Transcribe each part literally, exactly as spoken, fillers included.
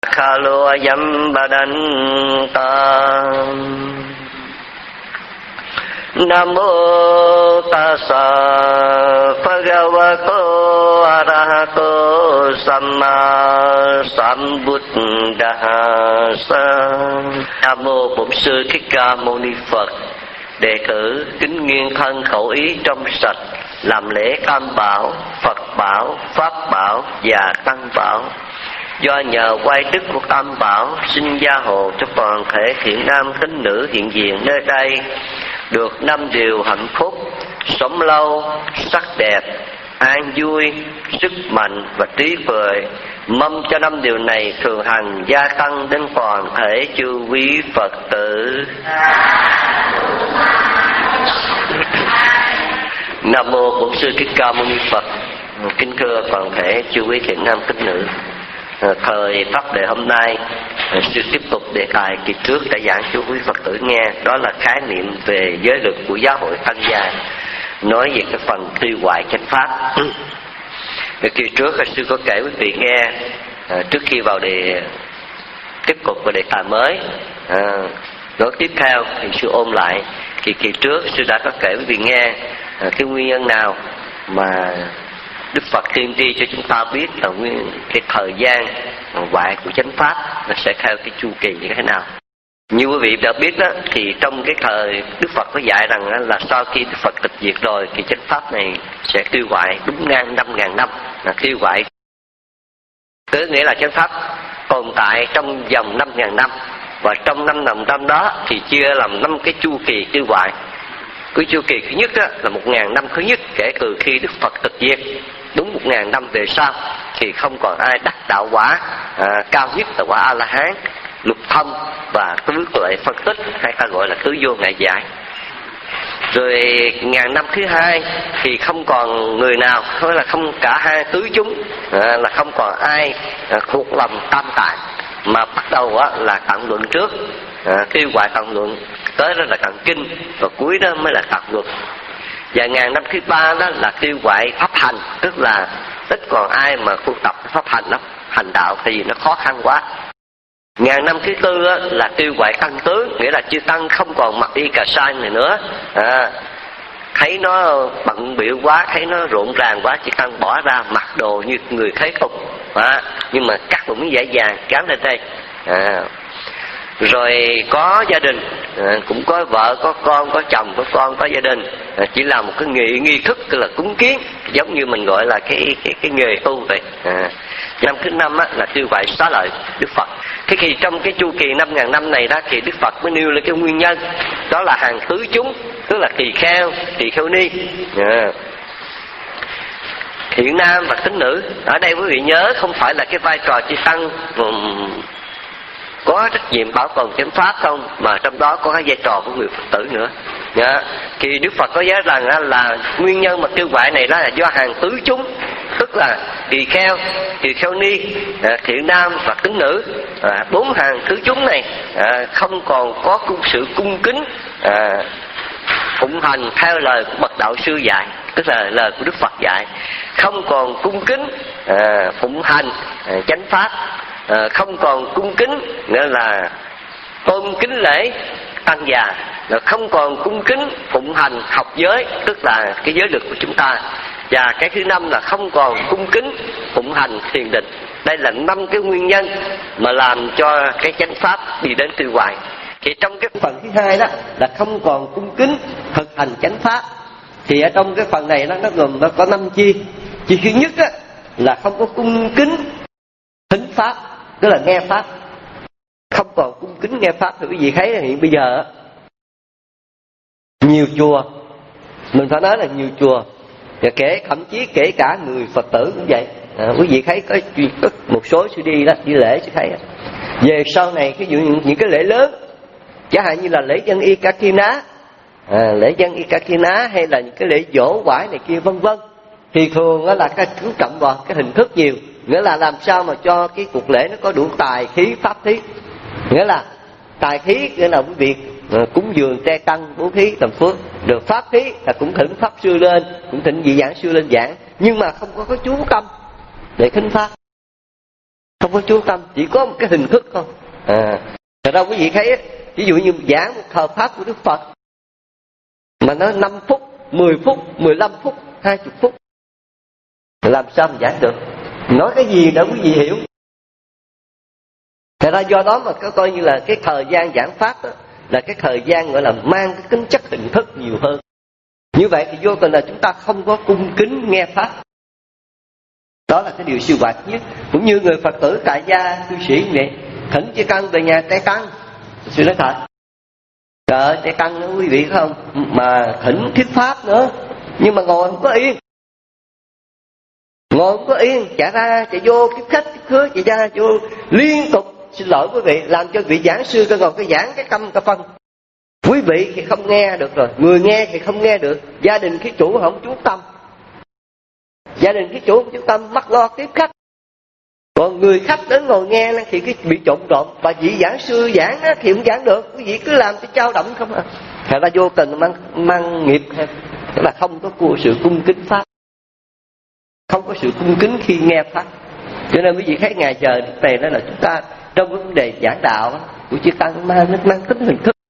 kha lô yam ba đan ta. Nam mô tassa bhagavato arahato samma sambuddhassa. Nam mô Bổn Sư Thích Ca Mâu Ni Phật. Đệ tử kính nghiêng thân khẩu ý trong sạch, làm lễ Tam Bảo, Phật Bảo, Pháp Bảo và Tăng Bảo. Do nhờ quay đức của Tam Bảo, xin gia hộ cho toàn thể thiện nam tín nữ hiện diện nơi đây được năm điều hạnh phúc: sống lâu, sắc đẹp, an vui, sức mạnh và trí tuệ. Mong cho năm điều này thường hằng gia tăng đến toàn thể chư quý Phật tử. Nam mô Bổn Sư Thích Ca Mâu Ni Phật. Kính thưa toàn thể chư quý thiện nam tín nữ, thời pháp đề hôm nay, sư tiếp tục đề tài kỳ trước đã giảng cho quý Phật tử nghe, đó là khái niệm về giới luật của giáo hội Tăng Gia, nói về cái phần tiêu hoại chánh pháp. Kỳ trước sư có kể quý vị nghe, trước khi vào đề tiếp tục vào đề tài mới, nói tiếp theo thì sư ôm lại kỳ kỳ trước sư đã có kể quý vị nghe cái nguyên nhân nào mà Đức Phật tiên tri cho chúng ta biết là nguyên cái thời gian hoại của chánh pháp nó sẽ theo cái chu kỳ như thế nào. Như quý vị đã biết đó, thì trong cái thời Đức Phật có dạy rằng là sau khi Đức Phật tịch diệt rồi thì chánh pháp này sẽ tiêu hoại đúng ngang năm ngàn năm, là tiêu hoại. Tức nghĩa là chánh pháp tồn tại trong vòng năm ngàn năm, và trong năm ngàn năm đó thì chia làm năm cái chu kỳ tiêu hoại. Cái chu kỳ thứ nhất đó, là một ngàn năm thứ nhất kể từ khi Đức Phật tịch diệt. Đúng một ngàn năm về sau thì không còn ai đắc đạo quả à, cao nhất là quả A La Hán, lục thông và tứ tuệ phân tích, hay ta gọi là tứ vô ngại giải. Rồi ngàn năm thứ hai thì không còn người nào, thôi là không cả hai tứ chúng, à, là không còn ai à, thuộc lòng tam tạng, mà bắt đầu á, là tạng luận trước, à, tiêu hoại tạng luận, tới đó là tạng kinh, và cuối đó mới là tạng luật. Và ngàn năm thứ ba đó là tiêu hoại pháp hành, tức là ít còn ai mà tu tập pháp hành đó, hành đạo thì nó khó khăn quá. Ngàn năm thứ tư á, là tiêu hoại tăng tướng, nghĩa là chư tăng không còn mặc y cà sa này nữa, à, thấy nó bận bịu quá, thấy nó rộn ràng quá, chư tăng bỏ ra mặc đồ như người thế tục, à, nhưng mà cắt một miếng vải vàng cám lên đây. À, rồi có gia đình, à, cũng có vợ, có con, có chồng, có con, có gia đình, à, chỉ là một cái nghi nghi thức, tức là cúng kiến, giống như mình gọi là cái cái cái nghề tu vậy. À, năm thứ năm á, là tiêu hoại xá lợi Đức Phật. Thế thì trong cái chu kỳ năm ngàn năm này đó thì Đức Phật mới nêu lên cái nguyên nhân, đó là hàng tứ chúng, tức là tỳ kheo, tỳ kheo ni, à, thiện nam và tín nữ. Ở đây quý vị nhớ không phải là cái vai trò chư tăng um, có trách nhiệm bảo tồn chánh pháp không, mà trong đó có cái vai trò của người Phật tử nữa. Dạ. Thì Đức Phật có nói rằng là nguyên nhân mà tiêu hoại này đó là do hàng tứ chúng, tức là tỳ kheo, tỳ kheo ni, thiện nam và tín nữ, à, bốn hàng tứ chúng này à, không còn có cung sự cung kính à, phụng hành theo lời của bậc đạo sư dạy, tức là lời của Đức Phật dạy, không còn cung kính à, phụng hành à, chánh pháp, à, không còn cung kính nghĩa là tôn kính lễ tăng già, là không còn cung kính phụng hành học giới, tức là cái giới luật của chúng ta. Và cái thứ năm là không còn cung kính phụng hành thiền định. Đây là năm cái nguyên nhân mà làm cho cái chánh pháp đi đến tiêu hoại. Thì trong cái phần thứ hai đó là không còn cung kính thực hành chánh pháp. Thì ở trong cái phần này nó, nó gồm nó có năm chi. Chi thứ nhất á, là không có cung kính thính pháp, tức là nghe pháp. Không còn cung kính nghe pháp. Thì quý vị thấy là hiện bây giờ nhiều chùa, mình phải nói là nhiều chùa, và kể thậm chí kể cả người Phật tử cũng vậy. À, quý vị thấy có, có một số sư đi đó đi lễ sư thấy về sau này cái những, những cái lễ lớn, chẳng hạn như là lễ dân Ikatina, à, lễ dân Ikatina hay là những cái lễ dỗ quải này kia vân vân, thì thường đó là cái chú trọng vào cái hình thức nhiều, nghĩa là làm sao mà cho cái cuộc lễ nó có đủ tài khí pháp thí. Nghĩa là tài khí nghĩa là quý vị cúng dường tre tăng bố thí làm phước, được pháp thí là cũng thỉnh pháp sư lên, cũng thỉnh vị giảng sư lên giảng, nhưng mà không có có chú tâm để khinh pháp, không không có chú tâm, chỉ có một cái hình thức thôi. À, thật ra quý vị thấy, ví dụ như giảng một thờ pháp của Đức Phật mà nó năm phút, mười phút, mười lăm phút, hai mươi phút, làm sao mà giảng được? Nói cái gì để quý vị hiểu? Thật ra do đó mà có coi như là cái thời gian giảng pháp đó, là cái thời gian gọi là mang cái tính chất hình thức nhiều hơn. Như vậy thì vô tình là chúng ta không có cung kính nghe pháp. Đó là cái điều siêu hoạt nhất. Cũng như người Phật tử tại gia cư sĩ này, thỉnh Chư Tăng về nhà Tây Tăng, sư nói thật, trời ơi Tây Tăng đó quý vị không, mà thỉnh thuyết pháp nữa, nhưng mà ngồi không có yên, ngồi không có yên, chạy ra chạy vô, tiếp khách tiếp khứa chạy ra vô liên tục. Xin lỗi quý vị, làm cho vị giảng sư cái ngồi cái giảng cái câm cái phân. Quý vị thì không nghe được rồi, người nghe thì không nghe được, gia đình cái chủ không chú tâm, gia đình cái chủ không chú tâm, mắc lo tiếp khách. Còn người khách đến ngồi nghe thì cái bị trộn trộn, và vị giảng sư giảng thì không giảng được, quý vị cứ làm cho trao động không à. Thật ra vô tình mang, mang nghiệp thêm, tức là không có sự cung kính pháp, không có sự cung kính khi nghe pháp. Cho nên quý vị thấy ngày giờ này đó là chúng ta trong vấn đề giảng đạo của Chư Tăng mang mang tính hình thức,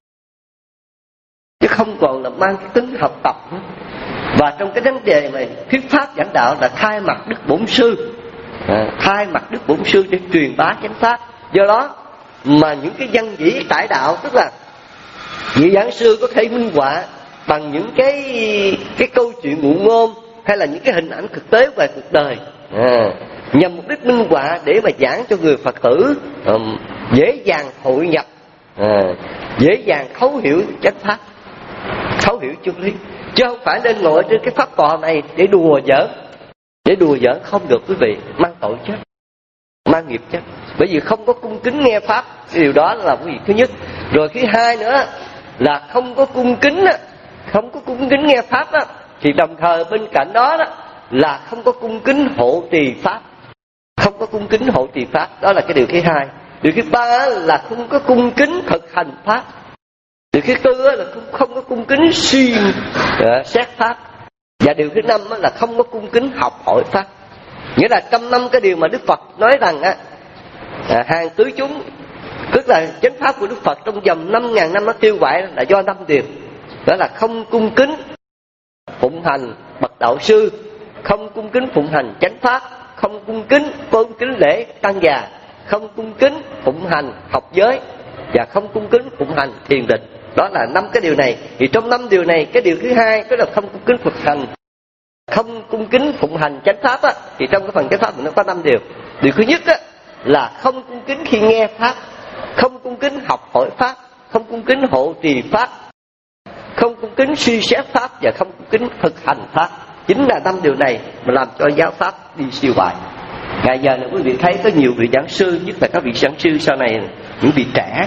chứ không còn là mang cái tính học tập nữa. Và trong cái vấn đề mà thuyết pháp giảng đạo là thay mặt Đức Bổn Sư, à, thay mặt Đức Bổn Sư để truyền bá chánh pháp. Do đó mà những cái văn dĩ cải đạo, tức là vị giảng sư có thể minh họa bằng những cái cái câu chuyện ngụ ngôn hay là những cái hình ảnh thực tế về cuộc đời, à, nhằm mục đích minh họa để mà giảng cho người Phật tử um, dễ dàng hội nhập, à, dễ dàng thấu hiểu chánh pháp, thấu hiểu chân lý, chứ không phải nên ngồi trên cái pháp tòa này để đùa giỡn, để đùa giỡn không được quý vị, mang tội chết, mang nghiệp chết, bởi vì không có cung kính nghe pháp. Cái điều đó là quý vị thứ nhất. Rồi thứ hai nữa là không có cung kính, không có cung kính nghe pháp đó, thì đồng thời bên cạnh đó, đó là không có cung kính hộ trì pháp, không có cung kính hộ trì pháp. Đó là cái điều thứ hai. Điều thứ ba là không có cung kính thực hành pháp. Điều thứ tư là không, không có cung kính suy uh, xét pháp. Và điều thứ năm là không có cung kính học hỏi pháp. Nghĩa là trong năm cái điều mà Đức Phật nói rằng á, à, hàng tứ chúng, tức là chánh pháp của Đức Phật trong vòng năm ngàn năm nó tiêu hoại là do năm điều. Đó là không cung kính phụng hành bậc đạo sư, không cung kính phụng hành chánh pháp, không cung kính tôn kính lễ tăng già, không cung kính phụng hành học giới, và không cung kính phụng hành thiền định. Đó là năm cái điều này. Thì trong năm điều này, cái điều thứ hai tức là không cung kính phụng hành, không cung kính phụng hành chánh pháp á, thì trong cái phần chánh pháp mình nó có năm điều. Điều thứ nhất á là không cung kính khi nghe pháp, không cung kính học hỏi pháp, không cung kính hộ trì pháp, không cung kính suy xét pháp, và không cung kính thực hành pháp. Chính là năm điều này mà làm cho giáo pháp đi siêu hoại. Ngày giờ này quý vị thấy có nhiều vị giảng sư, nhất là các vị giảng sư sau này, những vị trẻ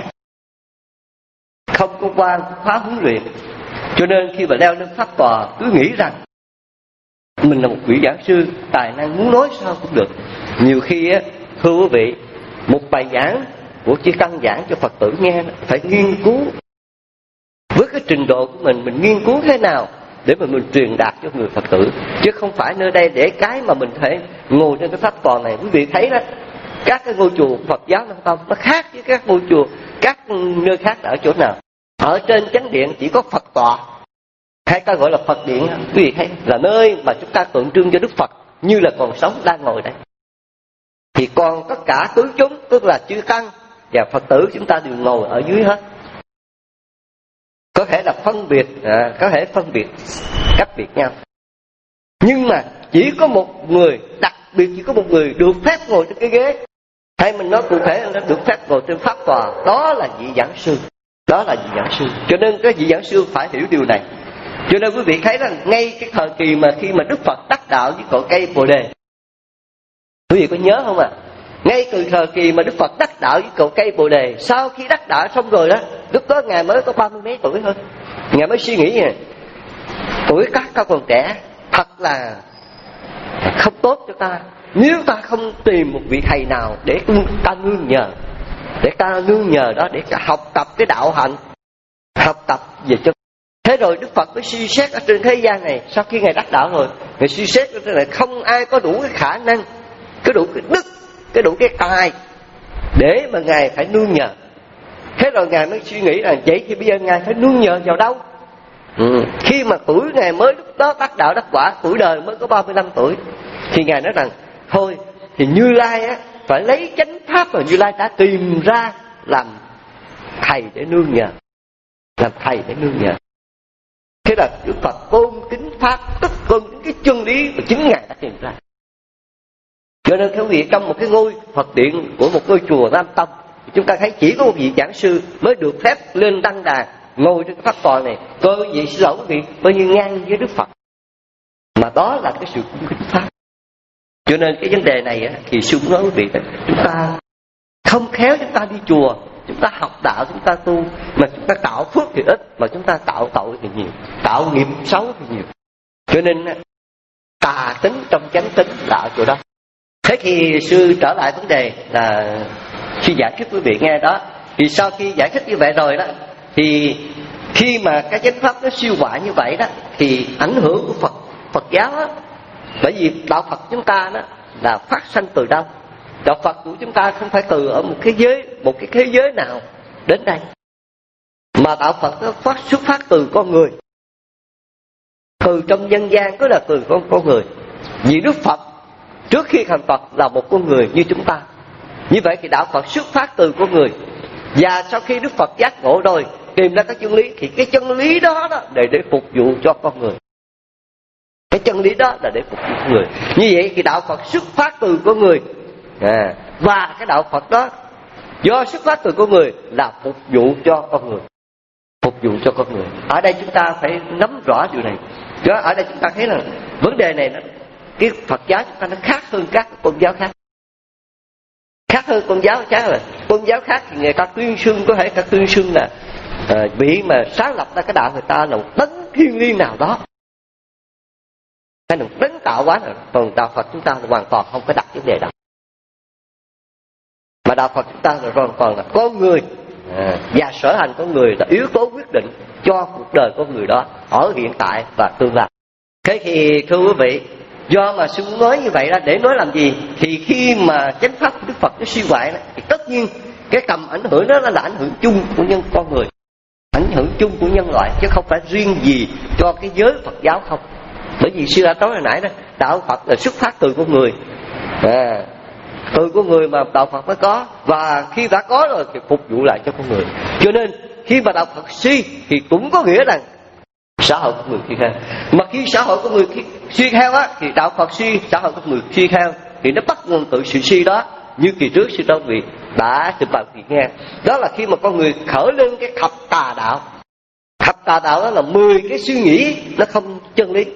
không có qua khóa huấn luyện, cho nên khi mà leo lên pháp tòa cứ nghĩ rằng mình là một vị giảng sư tài năng, muốn nói sao cũng được. Nhiều khi á, thưa quý vị, một bài giảng của Chư Tăng giảng cho Phật tử nghe phải nghiên cứu với cái trình độ của mình, mình nghiên cứu thế nào để mà mình truyền đạt cho người Phật tử, chứ không phải nơi đây để cái mà mình thể ngồi trên cái pháp tòa này. Quý vị thấy đó, các cái ngôi chùa Phật giáo Nam Tông nó khác với các ngôi chùa các nơi khác ở chỗ nào? Ở trên chánh điện chỉ có Phật tọa, hay ta gọi là Phật điện, quý vị thấy là nơi mà chúng ta tượng trưng cho Đức Phật như là còn sống đang ngồi đây. Thì còn tất cả tứ chúng, tức là Chư Tăng và Phật tử, chúng ta đều ngồi ở dưới hết. Có thể là phân biệt, à, có thể phân biệt cách biệt nhau, nhưng mà chỉ có một người, đặc biệt chỉ có một người được phép ngồi trên cái ghế, hay mình nói cụ thể là được phép ngồi trên pháp tòa, đó là vị giảng sư. Đó là vị giảng sư. Cho nên cái vị giảng sư phải hiểu điều này. Cho nên quý vị thấy rằng ngay cái thời kỳ mà khi mà Đức Phật đắc đạo với cội cây Bồ Đề, quý vị có nhớ không ạ? À? Ngay từ thời kỳ mà Đức Phật đắc đạo với cội cây Bồ Đề, sau khi đắc đạo xong rồi đó, lúc đó Ngài mới có ba mươi mấy tuổi thôi. Ngài mới suy nghĩ này, tuổi các các còn trẻ, thật là không tốt cho ta, nếu ta không tìm một vị thầy nào để ta nương nhờ, để ta nương nhờ đó, để ta học tập cái đạo hạnh, học tập về cho. Thế rồi Đức Phật mới suy xét ở trên thế gian này, sau khi Ngài đắc đạo rồi, Ngài suy xét ở trên này không ai có đủ cái khả năng, có đủ cái đức cái đủ cái tài để mà Ngài phải nương nhờ. Thế rồi Ngài mới suy nghĩ là vậy thì bây giờ Ngài phải nương nhờ vào đâu? Ừ. Khi mà tuổi Ngài mới lúc đó đắc đạo đắc quả, tuổi đời mới có ba mươi lăm tuổi, thì Ngài nói rằng thôi thì Như Lai á phải lấy chánh pháp mà Như Lai đã tìm ra làm thầy để nương nhờ, làm thầy để nương nhờ. Thế là Đức Phật tôn kính pháp, tức tôn kính cái chân lý mà chính Ngài đã tìm ra. Cho nên quý vị, trong một cái ngôi Phật điện của một ngôi chùa Nam Tông, chúng ta thấy chỉ có một vị giảng sư mới được phép lên đăng đàn ngồi trên cái pháp tòa này. Coi quý vị, xin lỗi quý vị, coi như ngang với Đức Phật. Mà đó là cái sự cung kính pháp. Cho nên cái vấn đề này á, thì sư nói quý vị, chúng ta không khéo chúng ta đi chùa, chúng ta học đạo, chúng ta tu, mà chúng ta tạo phước thì ít, mà chúng ta tạo tội thì nhiều, tạo nghiệp xấu thì nhiều. Cho nên tà tính trong chánh tính là ở chỗ đó. Thế thì sư trở lại vấn đề là sư giải thích quý vị nghe đó. Thì sau khi giải thích như vậy rồi đó, thì khi mà cái chánh pháp nó siêu quả như vậy đó, thì ảnh hưởng của Phật Phật giáo đó. Bởi vì đạo Phật chúng ta đó là phát sanh từ đâu? Đạo Phật của chúng ta không phải từ ở một cái giới, một cái thế giới nào đến đây, mà đạo Phật nó phát xuất phát từ con người, từ trong nhân gian, tức là từ con con người. Vì Đức Phật trước khi thành Phật là một con người như chúng ta. Như vậy thì đạo Phật xuất phát từ con người. Và sau khi Đức Phật giác ngộ rồi, tìm ra cái chân lý, thì cái chân lý đó, đó để để phục vụ cho con người. Cái chân lý đó là để phục vụ con người. Như vậy thì đạo Phật xuất phát từ con người, à, và cái đạo Phật đó do xuất phát từ con người là phục vụ cho con người, phục vụ cho con người. Ở đây chúng ta phải nắm rõ điều này. Đó, ở đây chúng ta thấy là vấn đề này nó, cái Phật giáo chúng ta nó khác hơn các tôn giáo khác. Khác hơn tôn giáo khác là tôn giáo khác thì người ta tuyên xưng, có thể ta tuyên xưng là à, vị mà sáng lập ra cái đạo người ta là một đấng thiên liêng nào đó, hay là một đấng tạo hóa nào. Còn đạo Phật chúng ta là hoàn toàn không có đặt vấn đề đó. Mà đạo Phật chúng ta là hoàn toàn là con người, à, và sở hành con người là yếu tố quyết định cho cuộc đời con người đó ở hiện tại và tương lai. Thế thì thưa quý vị, do mà sư muốn nói như vậy là để nói làm gì? Thì khi mà chánh pháp của Đức Phật nó suy hoại đó, thì tất nhiên cái tầm ảnh hưởng đó là ảnh hưởng chung của nhân con người, ảnh hưởng chung của nhân loại, chứ không phải riêng gì cho cái giới Phật giáo không. Bởi vì sư đã nói hồi nãy đó, đạo Phật là xuất phát từ con người, à, từ con người mà đạo Phật mới có, và khi đã có rồi thì phục vụ lại cho con người. Cho nên khi mà đạo Phật suy thì cũng có nghĩa rằng xã hội của người suy theo. Mà khi xã hội của người suy theo á, thì đạo Phật suy, xã hội của người suy theo, thì nó bắt nguồn từ sự suy đó. Như kỳ trước sư Tôn Vị đã trình bày việc nghe, đó là khi mà con người khởi lên cái thập tà đạo. Thập tà đạo đó là mười cái suy nghĩ nó không chân lý,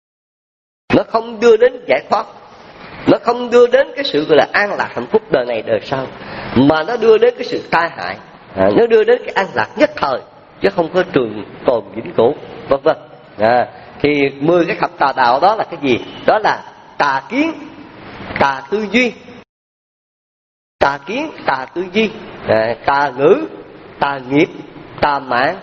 nó không đưa đến giải thoát, nó không đưa đến cái sự gọi là an lạc hạnh phúc đời này đời sau, mà nó đưa đến cái sự tai hại, à, nó đưa đến cái an lạc nhất thời, chứ không có trường tồn vĩnh cửu, vân vân. À, thì mười cái thập tà đạo đó là cái gì? Đó là tà kiến, tà tư duy, tà kiến, tà tư duy, à, tà ngữ, tà nghiệp, tà mạng,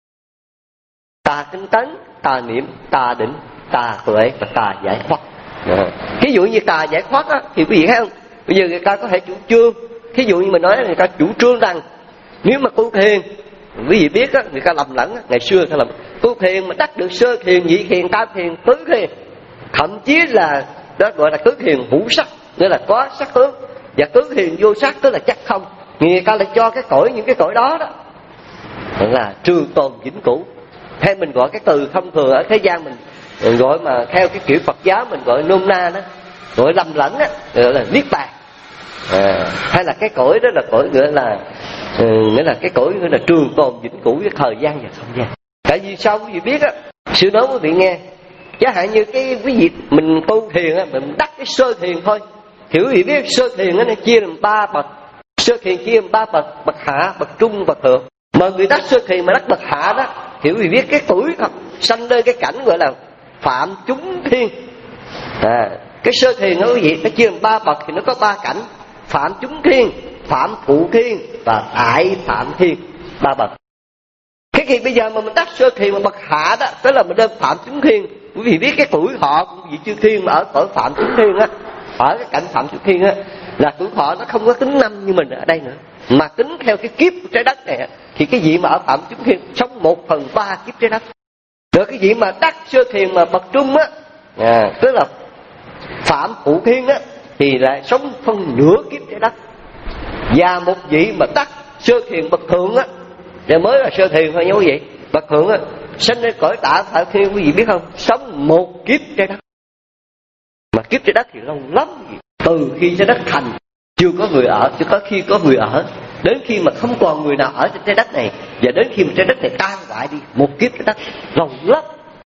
tà tinh tấn, tà niệm, tà định, tà tuệ và tà giải thoát. À, ví dụ như tà giải thoát á, thì quý vị thấy không? Bây giờ người ta có thể chủ trương, ví dụ như mình nói người ta chủ trương rằng nếu mà tu thiền, quý vị biết á, người ta lầm lẫn á, ngày xưa người ta lầm tu thiền mà đắc được sơ thiền, nhị thiền, tam thiền, tứ thiền, thậm chí là đó gọi là tứ thiền hữu sắc, nghĩa là có sắc tướng, và tứ thiền vô sắc tức là chắc không. Người ta lại cho cái cõi, những cái cõi đó đó là trường tồn vĩnh cửu. Hay mình gọi cái từ thông thường ở thế gian mình gọi, mà theo cái kiểu Phật giáo mình gọi nôm na đó, gọi lầm lẫn á, gọi là niết bàn. À, hay là cái cõi đó là cõi gọi là ừ, nghĩa là cái cõi gọi là trường tồn vĩnh cửu với thời gian và không gian. Tại vì sao quý vị biết á, sư nói quý vị nghe, chẳng hạn như cái quý vị mình tu thiền á, mình đắc cái sơ thiền thôi, thì quý vị biết sơ thiền á nó chia làm ba bậc, sơ thiền chia làm ba bậc, bậc hạ, bậc trung, bậc thượng. Mà người đắc sơ thiền mà đắc bậc hạ đó, thì quý vị biết cái tuổi sanh lên cái cảnh gọi là phạm chúng thiên. À, cái sơ thiền đó quý vị nó chia làm ba bậc thì nó có ba cảnh: phạm chúng thiên, phạm phụ thiên và đại phạm thiên, ba bậc. Thế thì bây giờ mà mình đắc sơ thiền mà bậc hạ đó, tức là mình lên phạm chúng thiên, quý vị biết cái tuổi họ của vị chư thiên mà ở cõi phạm chúng thiên á, ở cái cảnh phạm chúng thiên á, là tuổi thọ nó không có tính năm như mình ở đây nữa, mà tính theo cái kiếp của trái đất này. Thì cái vị mà ở Phạm Chúng Thiên sống một phần ba kiếp trái đất. Rồi cái vị mà đắc Sơ Thiền mà bậc trung á, à, tức là Phạm Phụ Thiên á, thì lại sống phân nửa kiếp trái đất. Và một vị mà đắc Sơ Thiền bậc thượng á, để mới là Sơ Thiền thôi nha quý vị. Bậc thượng á, sinh lên cõi Tạ Phạm Thiên, quý vị biết không, sống một kiếp trái đất. Mà kiếp trái đất thì lâu lắm, từ khi trái đất thành chưa có người ở, chưa có khi có người ở, đến khi mà không còn người nào ở trên trái đất này, và đến khi mà trái đất này tan hoại đi, một kiếp trái đất lâu lắm.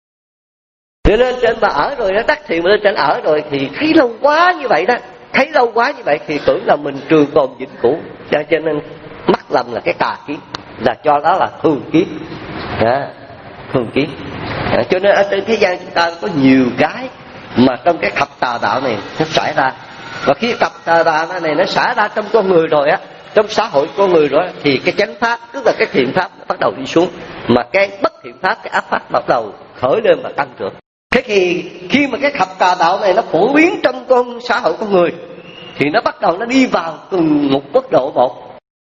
Để lên trên mà ở rồi nó đắc thiền mà lên trên ở rồi thì thấy lâu quá như vậy đó, thấy lâu quá như vậy thì tưởng là mình trường tồn vĩnh cửu, cho nên mắc lầm là cái tà kiến, là cho đó là thường kiếp, à, thường kiếp. À, cho nên ở trên thế gian chúng ta có nhiều cái mà trong cái thập tà đạo này nó xảy ra. Và khi thập tà đạo này nó xảy ra trong con người rồi á, trong xã hội con người rồi, thì cái chánh pháp, tức là cái thiện pháp nó bắt đầu đi xuống, mà cái bất thiện pháp, cái ác pháp bắt đầu khởi lên và tăng trưởng. Thế thì khi mà cái thập tà đạo này nó phổ biến trong con xã hội con người, thì nó bắt đầu nó đi vào từng một quốc độ một,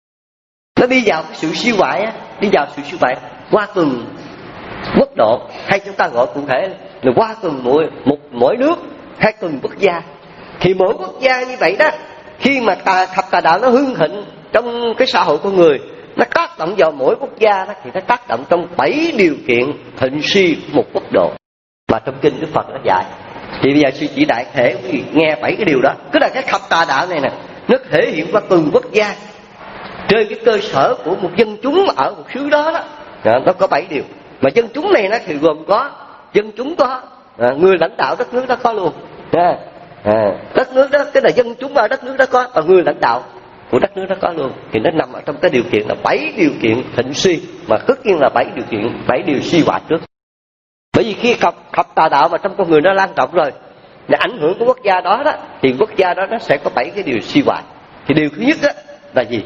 nó đi vào cái sự suy hoại á, đi vào sự suy hoại qua từng quốc độ, hay chúng ta gọi cụ thể là qua từng mỗi một mỗi nước hay từng quốc gia. Thì mỗi quốc gia như vậy đó, khi mà tà, thập tà đạo nó hưng thịnh trong cái xã hội con người, nó tác động vào mỗi quốc gia đó, thì nó tác động trong bảy điều kiện thịnh suy một quốc độ mà trong kinh Đức Phật nó dạy. Thì bây giờ sư chỉ đại thể quý vị nghe bảy cái điều đó. Tức là cái thập tà đạo này nè, nó thể hiện qua từng quốc gia trên cái cơ sở của một dân chúng ở một xứ đó đó. Đó, nó có bảy điều. Mà dân chúng này nó thì gồm có dân chúng có, à, người lãnh đạo đất nước đó có luôn. À, à, đất nước đó, tức là dân chúng ở đất nước đó có, và người lãnh đạo của đất nước đó có luôn. Thì nó nằm ở trong cái điều kiện là bảy điều kiện thịnh suy, mà tất nhiên là bảy điều kiện, bảy điều suy hoại trước. Bởi vì khi thập, thập tà đạo mà trong con người nó lan rộng rồi, để ảnh hưởng của quốc gia đó đó, thì quốc gia đó nó sẽ có bảy cái điều suy hoại. Thì điều thứ nhất đó là gì?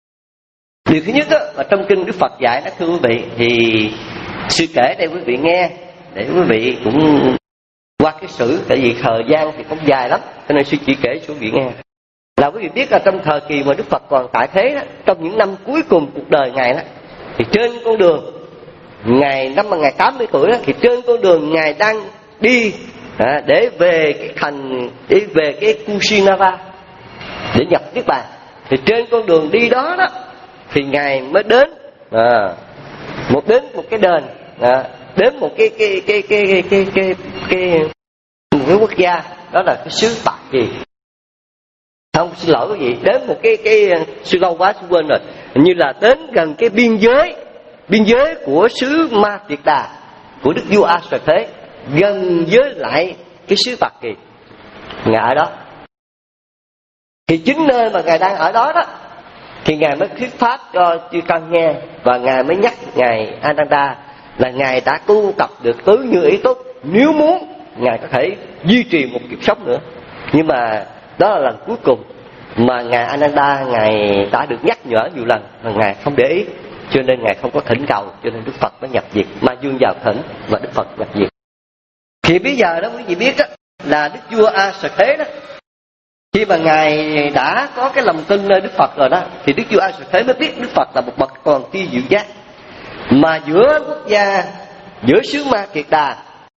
Điều thứ nhất đó là trong kinh Đức Phật dạy đó thưa quý vị, thì sư kể đây quý vị nghe để quý vị cũng qua cái sử, tại vì thời gian thì không dài lắm, cho nên sư chỉ kể cho quý vị nghe. Là quý vị biết là trong thời kỳ mà Đức Phật còn tại thế đó, trong những năm cuối cùng cuộc đời ngài đó, thì trên con đường ngài năm mà ngài tám mươi tuổi đó, thì trên con đường ngài đang đi à, để về cái thành, để về cái Kusinara để nhập Niết Bàn. Thì trên con đường đi đó đó thì ngài mới đến à, một đến một cái đền, à, đến một cái cái cái cái cái cái cái, cái một cái quốc gia, đó là cái xứ Bạc Kỳ. Không, xin lỗi quý vị, đến một cái cái sư lâu quá sư quên rồi, hình như là đến gần cái biên giới biên giới của xứ Ma Kiệt Đà của Đức Vua A Sở Thế, gần với lại cái xứ Bạc Kỳ. Ngài ở đó, thì chính nơi mà ngài đang ở đó đó, thì ngài mới thuyết pháp cho chư tăng nghe, và ngài mới nhắc ngài Ananda là ngài đã tu tập được tứ như ý tốt, nếu muốn ngài có thể duy trì một kiếp sống nữa. Nhưng mà đó là lần cuối cùng mà ngài Ananda ngài đã được nhắc nhở nhiều lần mà ngài không để ý, cho nên ngài không có thỉnh cầu, cho nên Đức Phật mới nhập diệt, mà dương vào thỉnh và Đức Phật nhập diệt. Thì bây giờ đó quý vị biết đó, là Đức Vua A Sở Thế đó, khi mà ngài đã có cái lòng tin nơi Đức Phật rồi đó, thì Đức Vua A Sở Thế mới biết Đức Phật là một bậc còn tri diệu giác. Mà giữa quốc gia, giữa xứ Ma Kiệt Đà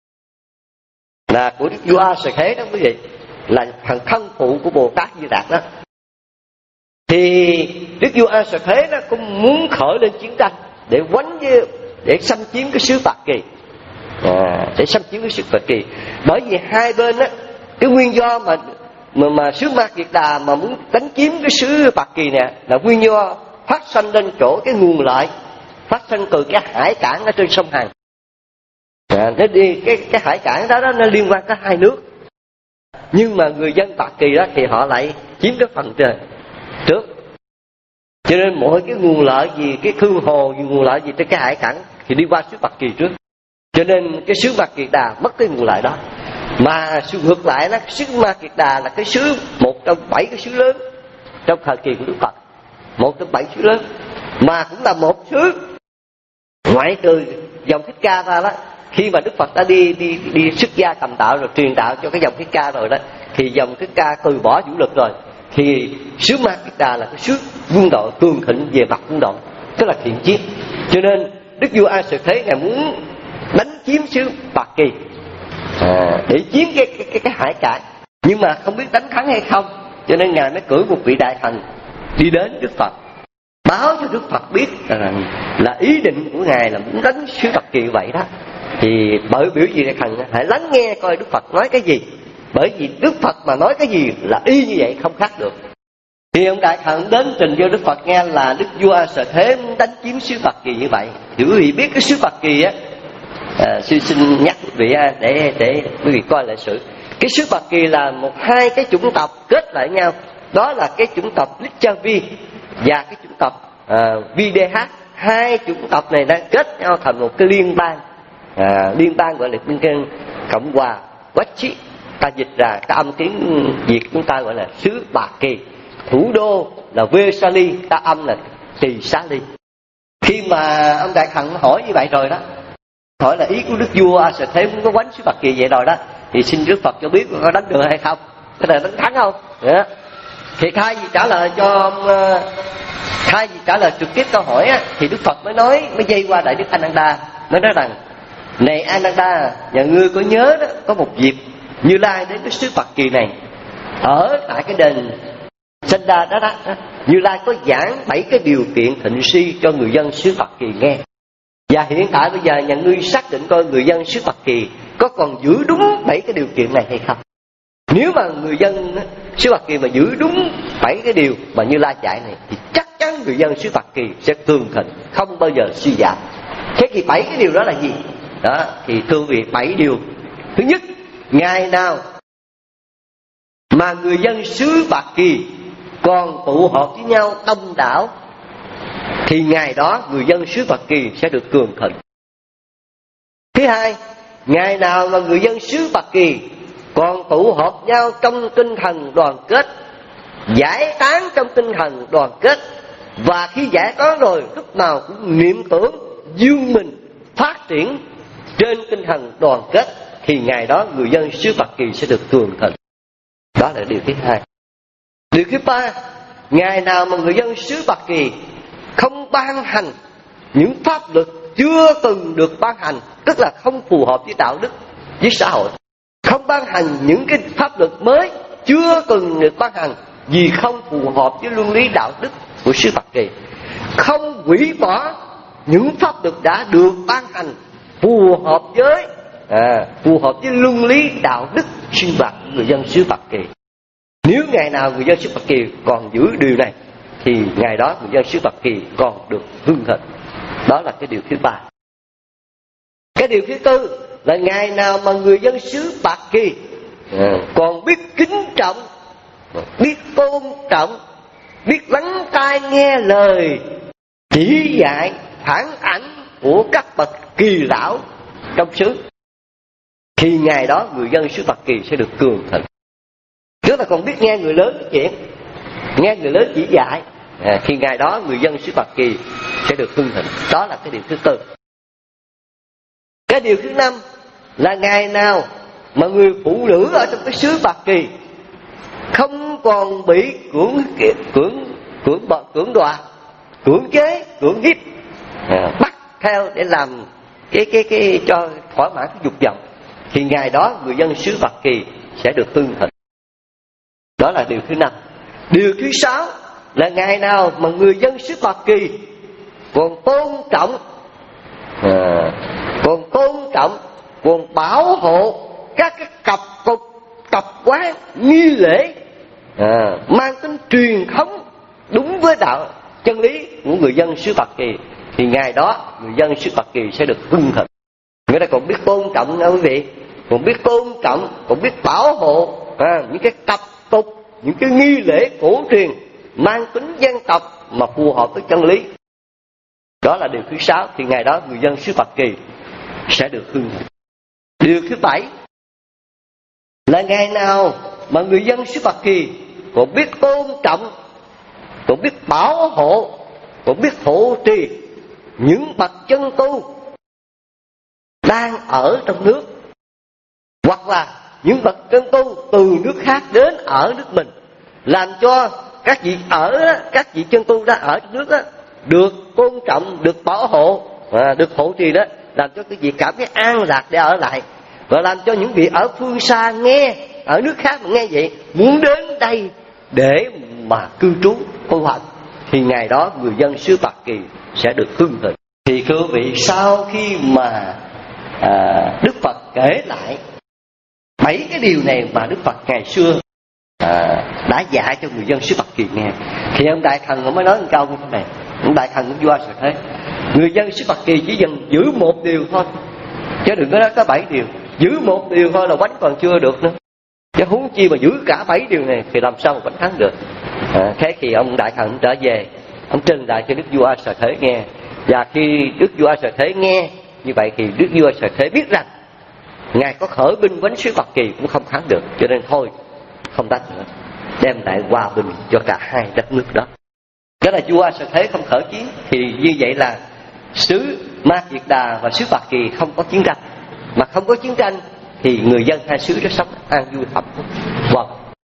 là của Đức Vua A Sở Thế đó quý vị, là thằng thân phụ của Bồ Tát Di Đạt đó, thì Đức Vua A Sở Thế đó cũng muốn khởi lên chiến tranh để quánh với, để xâm chiếm cái xứ Bạc Kỳ, à, để xâm chiếm cái xứ Bạc Kỳ. Bởi vì hai bên á, cái nguyên do mà mà, mà xứ Ma Kiệt Đà mà muốn đánh chiếm cái xứ Bạc Kỳ nè, là nguyên do phát sanh lên chỗ cái nguồn lợi phát sinh từ cái hải cảng ở trên sông Hằng. À, nó đi cái cái hải cảng đó, đó nó liên quan tới hai nước. Nhưng mà người dân Bạc Kỳ đó thì họ lại chiếm cái phần trời trước. Cho nên mỗi cái nguồn lợi gì, cái thương hồ, nguồn lợi gì trên cái hải cảng thì đi qua xứ Bạc Kỳ trước. Cho nên cái xứ Bạc Kiệt Đà mất cái nguồn lợi đó. Mà sự ngược lại đó, xứ Ma Kiệt Đà là cái xứ một trong bảy cái xứ lớn trong thời kỳ của Đức Phật, một trong bảy xứ lớn, mà cũng là một xứ ngoại trừ dòng Thích Ca ra đó. Khi mà Đức Phật đã đi đi đi xuất gia cầm đạo rồi truyền đạo cho cái dòng Thích Ca rồi đó, thì dòng Thích Ca từ bỏ vũ lực rồi, thì xứ Ma Kiệt Đà là cái xứ quân đội cường thịnh về mặt quân đội, tức là thiện chiến. Cho nên Đức vua A Sơ Thế ngài muốn đánh chiếm xứ Bạc Kỳ à, để chiếm cái, cái, cái, cái hải cảng, nhưng mà không biết đánh thắng hay không, cho nên ngài mới cử một vị đại thần đi đến Đức Phật, báo cho Đức Phật biết rằng là ý định của ngài là muốn đánh xứ Bạc Kỳ vậy đó. Thì bởi biểu gì đại thần hãy lắng nghe coi Đức Phật nói cái gì, bởi vì Đức Phật mà nói cái gì là y như vậy, không khác được. Thì ông đại thần đến trình cho Đức Phật nghe là Đức vua A Sơ Thế muốn đánh chiếm xứ Bạc Kỳ như vậy. Thì quý vị biết cái xứ Bạc Kỳ á, à, sư xin nhắc quý vị để để quý vị coi lại sự. Cái xứ Bạc Kỳ là một hai cái chủng tộc kết lại nhau, đó là cái chủng tộc Lichavi và cái chủng tộc uh, Videha. Hai chủng tộc này đã kết nhau thành một cái liên bang, à, liên bang gọi là liên bang Cộng hòa Quách. Ta dịch ra cái âm tiếng Việt chúng ta gọi là xứ Bạc Kỳ, thủ đô là Vesali, ta âm là Tỳ Xá Ly. Khi mà ông đại thần hỏi như vậy rồi đó, hỏi là ý của Đức vua A Sơ Thế muốn có quánh xứ Bạc Kỳ vậy rồi đó, thì xin Đức Phật cho biết có đánh được hay không, cái này đánh thắng không. Đó. Thì thay vì trả lời cho ông, thay vì trả lời trực tiếp câu hỏi á, thì Đức Phật mới nói, mới dây qua đại đức Ananda, mới nói rằng: này Ananda, nhà ngươi có nhớ đó, có một dịp Như Lai đến cái xứ Bạc Kỳ này, ở tại cái đền Sanda đó, đó, đó, Như Lai có giảng bảy cái điều kiện thịnh suy cho người dân xứ Bạc Kỳ nghe. Và hiện tại bây giờ nhà ngươi xác định coi người dân xứ Bạc Kỳ có còn giữ đúng bảy cái điều kiện này hay không. Nếu mà người dân xứ Bạc Kỳ mà giữ đúng bảy cái điều mà Như Lai dạy này, thì chắc chắn người dân xứ Bạc Kỳ sẽ cường thịnh, không bao giờ suy giảm. Thế thì bảy cái điều đó là gì? Đó, thì thưa quý vị, bảy điều. Thứ nhất, ngày nào mà người dân xứ Bạc Kỳ còn tụ họp với nhau đông đảo, thì ngày đó người dân xứ Bạc Kỳ sẽ được cường thịnh. Thứ hai, ngày nào mà người dân xứ Bạc Kỳ còn tụ họp nhau trong tinh thần đoàn kết, giải tán trong tinh thần đoàn kết, và khi giải tán rồi lúc nào cũng niệm tưởng dương mình phát triển trên tinh thần đoàn kết, thì ngày đó người dân xứ Bạc Kỳ sẽ được cường thịnh. Đó là điều thứ hai. Điều thứ ba, ngày nào mà người dân xứ Bạc Kỳ không ban hành những pháp luật chưa từng được ban hành, tức là không phù hợp với đạo đức, với xã hội, không ban hành những cái pháp luật mới chưa từng được ban hành vì không phù hợp với luân lý đạo đức của xứ Bạc Kỳ, không hủy bỏ những pháp luật đã được ban hành phù hợp với à, phù hợp với luân lý đạo đức sinh hoạt của người dân xứ Bạc Kỳ. Nếu ngày nào người dân xứ Bạc Kỳ còn giữ điều này, thì ngày đó người dân xứ Bạc Kỳ còn được hưng thịnh. Đó là cái điều thứ ba. Cái điều thứ tư là ngày nào mà người dân xứ Bạc Kỳ à, còn biết kính trọng, biết tôn trọng, biết lắng tai nghe lời chỉ dạy phản ảnh của các bậc kỳ lão trong xứ, thì ngày đó người dân xứ Bạc Kỳ sẽ được cường thịnh. Nếu ta còn biết nghe người lớn nói chuyện, nghe người lớn chỉ dạy, à, thì ngày đó người dân xứ Bạc Kỳ sẽ được hưng thịnh. Đó là cái điều thứ tư. Cái điều thứ năm là ngày nào mà người phụ nữ ở trong cái xứ Bạc Kỳ không còn bị cưỡng cưỡng cưỡng bọ cưỡng đoạt, cưỡng chế, cưỡng hiếp, à, bắt theo để làm cái cái cái cho thỏa mãn cái dục vọng, thì ngày đó người dân xứ Bạc Kỳ sẽ được hưng thịnh. Đó là điều thứ năm. Điều thứ sáu là ngày nào mà người dân xứ Bạc Kỳ còn tôn trọng, à, còn tôn trọng, còn bảo hộ các cái tập tục, tập quán, nghi lễ à, mang tính truyền thống đúng với đạo chân lý của người dân xứ Bạc Kỳ, thì ngày đó người dân xứ Bạc Kỳ sẽ được hưng thịnh. Người ta còn biết tôn trọng nha quý vị, còn biết tôn trọng, còn biết bảo hộ à, những cái tập tục, những cái nghi lễ cổ truyền mang tính dân tộc mà phù hợp với chân lý. Đó là điều thứ sáu, thì ngày đó người dân xứ Bạc Kỳ sẽ được hưng thịnh. Điều thứ bảy là ngày nào mà người dân xứ Bạc Kỳ còn biết tôn trọng, còn biết bảo hộ, còn biết hộ trì những bậc chân tu đang ở trong nước, hoặc là những bậc chân tu từ nước khác đến ở nước mình, làm cho các vị ở các vị chân tu đó ở trong nước đó được tôn trọng, được bảo hộ, à, được hộ trì đó, làm cho cái vị cảm thấy an lạc để ở lại, và làm cho những vị ở phương xa nghe, ở nước khác mà nghe vậy muốn đến đây để mà cư trú tu hành, thì ngày đó người dân xứ Bạc Kỳ sẽ được hưng thịnh. Thì thưa vị, sau khi mà à, Đức Phật kể lại bảy cái điều này mà Đức Phật ngày xưa à, đã dạy cho người dân xứ Bạc Kỳ nghe, thì ông Đại Thần ông mới nói một câu như thế này. Ông Đại Thần cũng vua Sở Thế, người dân xứ Bạc Kỳ chỉ dần giữ một điều thôi, chứ đừng có nói có bảy điều. Giữ một điều thôi là bánh còn chưa được nữa, chứ huống chi mà giữ cả bảy điều này thì làm sao mà bánh thắng được. À, thế thì ông Đại Thần trở về, ông trình lại cho Đức vua Sở Thế nghe, và khi Đức vua Sở Thế nghe như vậy thì Đức vua Sở Thế biết rằng ngài có khởi binh đánh xứ Bạc Kỳ cũng không thắng được, cho nên thôi không đánh nữa, đem lại hòa bình cho cả hai đất nước đó. Đó là vua Sở Thế không khởi chiến, thì như vậy là xứ Ma Kiệt Đà và xứ Bạc Kỳ không có chiến tranh. Mà không có chiến tranh thì người dân hai xứ đó sống an vui hạnh phúc. Vâng.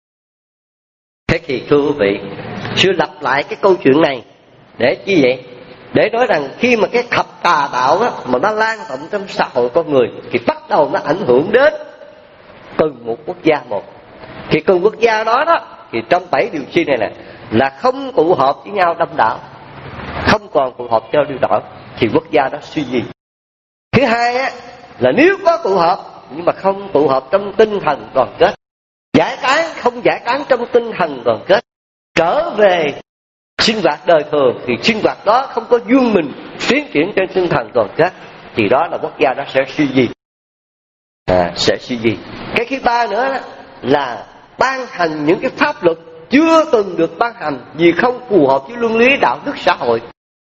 Thế thì thưa quý vị, sư lặp lại cái câu chuyện này để chi vậy? Để nói rằng khi mà cái thập tà đạo đó mà nó lan rộng trong xã hội con người, thì bắt đầu nó ảnh hưởng đến từng một quốc gia một. Thì từng quốc gia đó đó, thì trong bảy điều chi này nè, là không tụ họp với nhau đông đảo, không còn tụ họp cho lưu đảo, thì quốc gia đó suy gì. Thứ hai á, là nếu có tụ họp nhưng mà không tụ họp trong tinh thần đoàn kết, giải tán không giải tán trong tinh thần đoàn kết, trở về sinh hoạt đời thường, thì sinh hoạt đó không có vươn mình tiến triển trên tinh thần đoàn kết, thì đó là quốc gia đó sẽ suy gì, à, sẽ suy gì. Cái thứ ba nữa đó, là ban hành những cái pháp luật chưa từng được ban hành vì không phù hợp với luân lý đạo đức xã hội,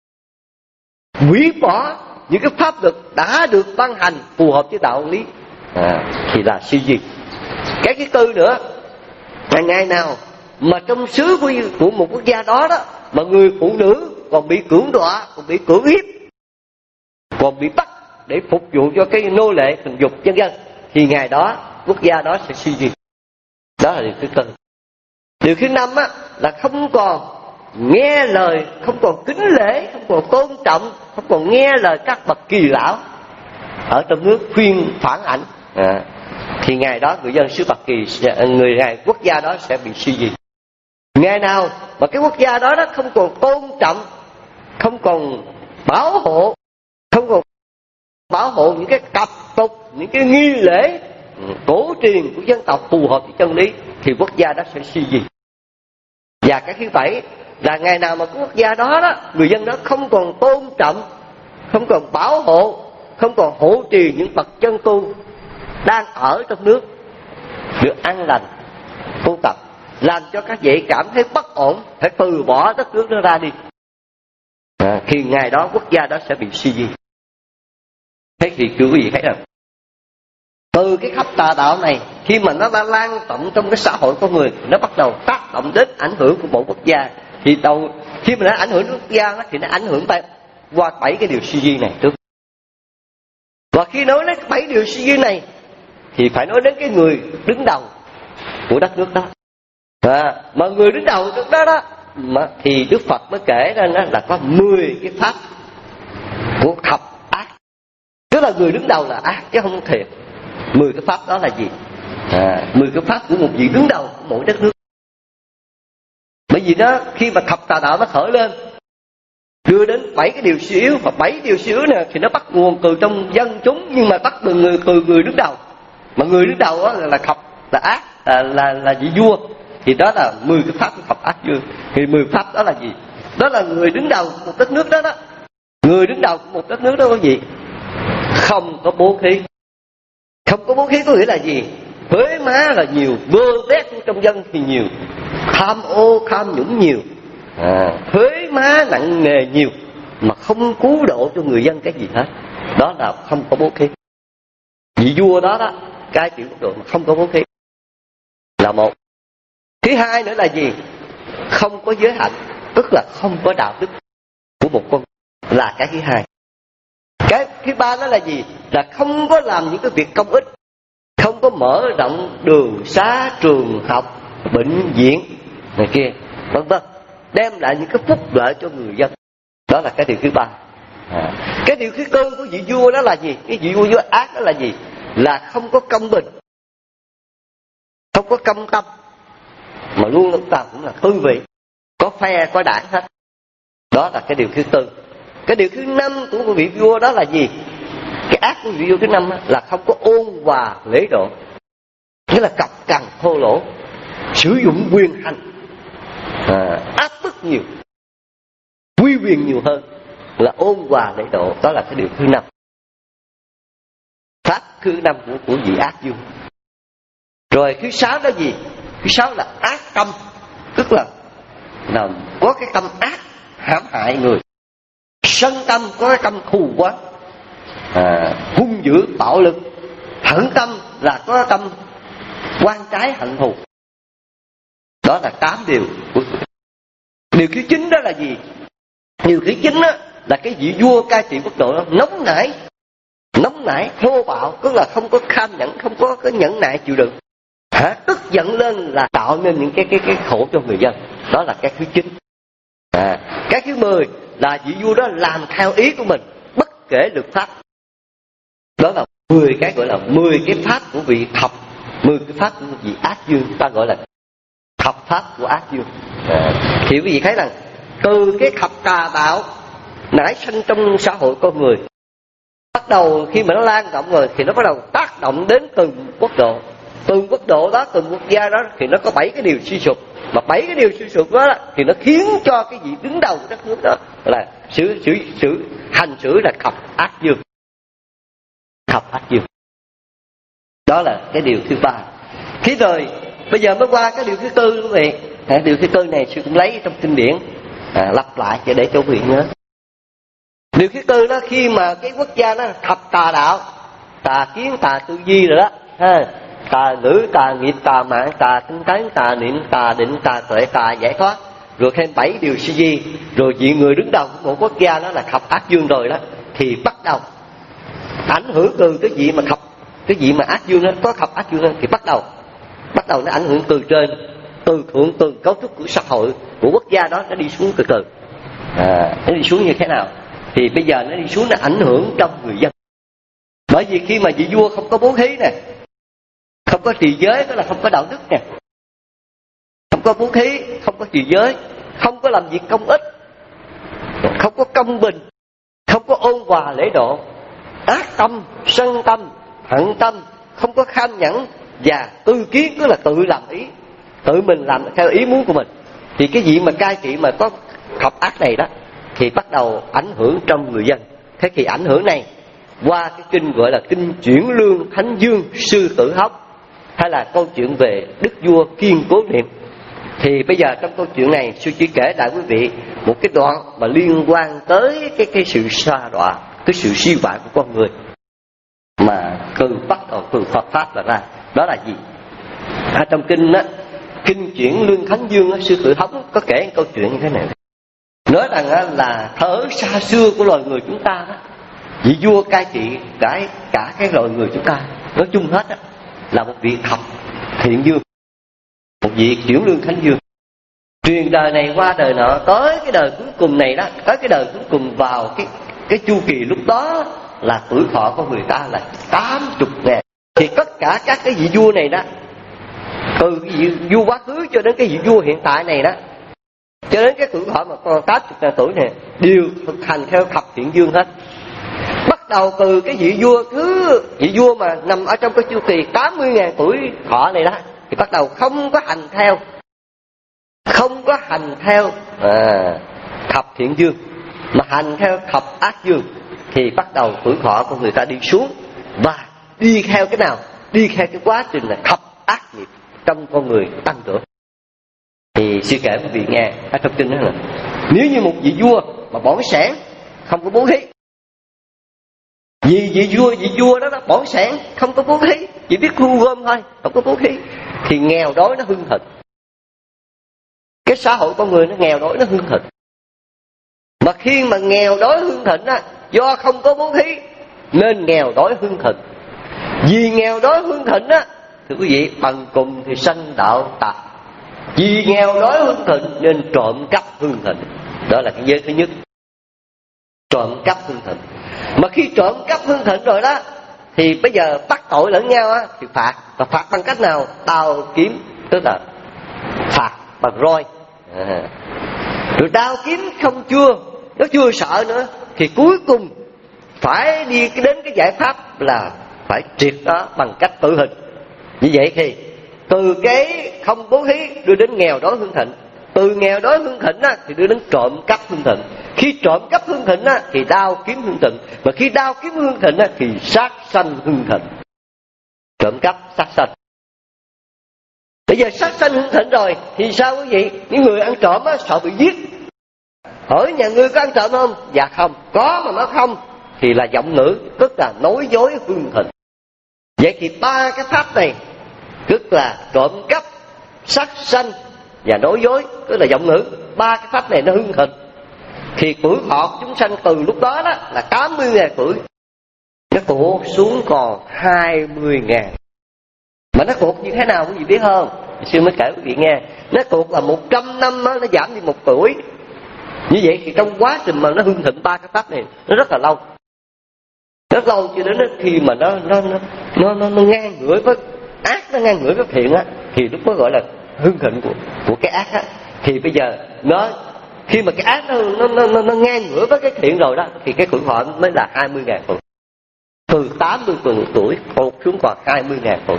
hủy bỏ những cái pháp luật đã được ban hành phù hợp với đạo lý, à, thì là suy gì. Cái thứ tư nữa là ngày nào mà trong xứ của, của một quốc gia đó đó mà người phụ nữ còn bị cưỡng đọa, còn bị cưỡng hiếp, còn bị bắt để phục vụ cho cái nô lệ tình dục vân vân, thì ngày đó quốc gia đó sẽ suy gì. Đó là điều thứ tư. Điều thứ năm á, là không còn nghe lời, không còn kính lễ, không còn tôn trọng, không còn nghe lời các bậc kỳ lão ở trong nước khuyên phản ảnh, à, thì ngày đó người dân xứ Bạc Kỳ, người ngày quốc gia đó sẽ bị suy gì. Ngày nào mà cái quốc gia đó đó không còn tôn trọng, không còn bảo hộ, không còn bảo hộ những cái tập tục, những cái nghi lễ cổ truyền của dân tộc phù hợp với chân lý, thì quốc gia đó sẽ suy gì. Và cái thứ bảy là ngày nào mà cái quốc gia đó đó người dân đó không còn tôn trọng, không còn bảo hộ, không còn hộ trì những bậc chân tu đang ở trong nước được an lành tu tập, làm cho các vị cảm thấy bất ổn, phải từ bỏ đất nước đó ra đi, à, thì ngày đó quốc gia đó sẽ bị suy di. Thế thì quý vị thấy rằng từ cái khắp tà đạo này, khi mà nó đã lan rộng trong cái xã hội con người, nó bắt đầu tác động đến ảnh hưởng của một quốc gia, thì đầu khi mà nó ảnh hưởng đến quốc gia đó, thì nó ảnh hưởng qua bảy cái điều suy di này trước. Và khi nói đến bảy điều suy di này thì phải nói đến cái người đứng đầu của đất nước đó, à, mà người đứng đầu đất đó đó mà thì Đức Phật mới kể ra đó là có mười cái pháp của thập ác, tức là người đứng đầu là ác chứ không thiệt. Mười cái pháp đó là gì? À, mười cái pháp của một vị đứng đầu của mỗi đất nước. Bởi vì đó khi mà thập tà đạo nó khởi lên, đưa đến bảy cái điều suy yếu, và bảy điều suy yếu này thì nó bắt nguồn từ trong dân chúng, nhưng mà bắt từ người từ người đứng đầu. Mà người đứng đầu đó là, là thập là ác, là là, là vị vua, thì đó là mười cái pháp của thập ác vua. Thì mười pháp đó là gì? Đó là người đứng đầu của một đất nước đó đó. Người đứng đầu của một đất nước đó có gì? Không có bố thí. Không có bố thí có nghĩa là gì? Thuế má là nhiều, vơ vét trong dân thì nhiều, tham ô tham nhũng nhiều, à, thuế má nặng nề nhiều, mà không cứu độ cho người dân cái gì hết. Đó là không có bố thí. Vị vua đó đó, cái chịu mức độ mà không có bố thí là một. Thứ hai nữa là gì? Không có giới hạnh, tức là không có đạo đức của một con, là cái thứ hai. Cái thứ ba đó là gì? Là không có làm những cái việc công ích, không có mở rộng đường xá, trường học, bệnh viện, này kia, vân vân, đem lại những cái phúc lợi cho người dân. Đó là cái điều thứ ba. À, cái điều thứ tư của vị vua đó là gì? Cái vị vua vua ác đó là gì? Là không có công bình, không có công tâm, mà luôn lúc nào cũng là tư vị, có phe có đảng hết. Đó là cái điều thứ tư. Cái điều thứ năm của vị vua đó là gì? Cái ác của vị vua thứ năm là không có ôn hòa lễ độ, nghĩa là cọc cằn thô lỗ, sử dụng quyền hành, à, áp bức nhiều, quy quyền nhiều hơn là ôn hòa lễ độ. Đó là cái điều thứ năm, pháp thứ năm của, của vị ác vua. Rồi thứ sáu đó gì? Thứ sáu là ác tâm, tức là, là có cái tâm ác hãm hại người, sân tâm có cái tâm thù quán, à, hung dữ bạo lực, hận tâm là có cái tâm quan trái hận thù. Đó là tám điều. Điều thứ chín đó là gì? Điều thứ chín đó là cái vị vua cai trị quốc độ đó nóng nảy, nóng nảy thô bạo, tức là không có kham nhẫn, không có cái nhẫn nại chịu đựng. Hả? Tức giận lên là tạo nên những cái cái cái khổ cho người dân. Đó là cái thứ chín. À, cái thứ mười là vị vua đó làm theo ý của mình, bất kể luật pháp. Đó là mười cái gọi là mười cái pháp của vị thập, mười cái pháp của vị ác dương, ta gọi là thập pháp của ác dương. À, thì quý vị thấy rằng từ cái thập tà bạo nảy sinh trong xã hội con người, bắt đầu khi mà nó lan rộng rồi thì nó bắt đầu tác động đến từng quốc độ. Từng quốc độ đó, từng quốc gia đó thì nó có bảy cái điều suy sụp. Mà bảy cái điều suy sụp đó, đó thì nó khiến cho cái vị đứng đầu của đất nước đó là xử xử xử hành xử là thập ác dương. Thập ác dương. Đó là cái điều thứ ba. Khi rồi bây giờ mới qua cái điều thứ tư quý vị. À, điều thứ tư này sư cũng lấy trong kinh điển, à, lặp lại cho để cho quý vị nhớ. Điều thứ tư đó, khi mà cái quốc gia nó thập tà đạo, tà kiến, tà tư duy rồi đó, ha, tà ngữ, tà nghiệp, tà mạng, tà tinh tấn, tà niệm, tà định, tà tuệ, tà giải thoát, rồi thêm bảy điều suy di, rồi vị người đứng đầu của một quốc gia đó là thập ác dương rồi đó, thì bắt đầu ảnh hưởng từ cái vị mà thập, cái vị mà ác dương đó, có thập ác dương đó, thì bắt đầu bắt đầu nó ảnh hưởng từ trên, từ thượng, từ cấu trúc của xã hội của quốc gia đó, nó đi xuống từ từ. À, nó đi xuống như thế nào? Thì bây giờ nó đi xuống, nó ảnh hưởng trong người dân. Bởi vì khi mà vị vua không có bố thí nè, không có trì giới, đó là không có đạo đức nè, không có bố thí, không có trì giới, không có làm việc công ích, không có công bình, không có ôn hòa lễ độ, ác tâm, sân tâm, hận tâm, không có kham nhẫn và tư kiến, tức là tự làm ý, tự mình làm theo ý muốn của mình, thì cái vị mà cai trị mà có thập ác này đó thì bắt đầu ảnh hưởng trong người dân. Thế thì ảnh hưởng này qua cái kinh gọi là kinh Chuyển Lương Thánh Dương Sư Tử Hóc, hay là câu chuyện về đức vua Kiên Cố Niệm. Thì bây giờ trong câu chuyện này sư chỉ kể lại quý vị một cái đoạn mà liên quan tới cái cái sự sa đọa, cái sự suy bại của con người, mà từ bắt đầu từ Phật pháp là ra. Đó là gì? À, trong kinh á, kinh Chuyển Lương Thánh Dương á, Sư Tử Hóc có kể câu chuyện như thế này, nói rằng á, là thở xa xưa của loài người chúng ta đó, vị vua cai trị cả cả cái loài người chúng ta nói chung hết á, là một vị thập thiện dương, một vị Chuyển Lương Thánh Dương, truyền đời này qua đời nọ, tới cái đời cuối cùng này đó, tới cái đời cuối cùng vào cái cái chu kỳ lúc đó là tuổi thọ của người ta là tám chục ngàn. Thì tất cả các cái vị vua này đó, từ cái vị vua quá khứ cho đến cái vị vua hiện tại này đó, cho đến cái tuổi thọ mà còn tám chục ngàn tuổi này, đều thực hành theo thập thiện dương hết. Bắt đầu từ cái vị vua cứ vị vua mà nằm ở trong cái chu kỳ tám mươi ngàn tuổi thọ này đó, thì bắt đầu không có hành theo, không có hành theo à, thập thiện dương, mà hành theo thập ác dương, thì bắt đầu tuổi thọ của người ta đi xuống, và đi theo cái nào? Đi theo cái quá trình là thập ác nghiệp trong con người tăng trưởng. Thì sư kể quý vị nghe ở trong kinh đó là, nếu như một vị vua mà bỏng sẻn, không có bố thí, vì vị vua vị vua đó nó bỏng sẻn, không có bố thí, chỉ biết thu gom thôi, không có bố thí, thì nghèo đói nó hưng thịnh. Cái xã hội con người nó nghèo đói nó hưng thịnh. Mà khi mà nghèo đói hưng thịnh á, do không có bố thí nên nghèo đói hưng thịnh. Vì nghèo đói hưng thịnh á, thưa quý vị, bằng cùng thì sanh đạo tà, Vì nghèo đói hưng thịnh nên trộm cắp hưng thịnh. Đó là cái giới thứ nhất, trộm cắp hưng thịnh. Mà khi trộm cắp hưng thịnh rồi đó thì bây giờ bắt tội lẫn nhau á thì phạt. Và phạt bằng cách nào? Đao kiếm, tức là phạt bằng roi. À. Rồi đao kiếm không chưa, nó chưa sợ nữa thì cuối cùng phải đi đến cái giải pháp là phải triệt đó bằng cách tử hình. Như vậy thì từ cái không bố thí đưa đến nghèo đói hưng thịnh, từ nghèo đói hưng thịnh á, thì đưa đến trộm cắp hưng thịnh. Khi trộm cắp hưng thịnh á, thì đao kiếm hưng thịnh. Và khi đao kiếm hưng thịnh á, thì sát sanh hưng thịnh. Trộm cắp sát sanh. Bây giờ sát sanh hưng thịnh rồi thì sao quý vị? Những người ăn trộm á, sợ bị giết. Hỏi nhà ngươi có ăn trộm không? Dạ không. Có mà nó không thì là giọng ngữ, tức là nói dối hưng thịnh. Vậy thì ba cái pháp này, tức là trộm cắp, sát sanh và nói dối, tức là giọng ngữ, ba cái pháp này nó hưng thịnh thì tuổi thọ chúng sanh từ lúc đó đó là tám mươi ngàn tuổi, nó tụt xuống còn hai mươi ngàn. Mà nó tụt như thế nào quý vị biết không? Sư mới kể quý vị nghe. Nó tụt là một trăm năm đó, nó giảm đi một tuổi. Như vậy thì trong quá trình mà nó hưng thịnh ba cái pháp này nó rất là lâu, rất lâu cho đến khi mà nó nó nó nó nó, nó ngang ngửa với ác, nó ngang ngửa với thiện á, thì lúc đó gọi là hưng thịnh của của cái ác á. Thì bây giờ nó khi mà cái ác nó nó nó, nó ngang ngửa với cái thiện rồi đó thì cái tuổi thọ mới là hai mươi ngàn tuổi. Từ tám mươi tuổi tụt xuống còn hai mươi ngàn tuổi.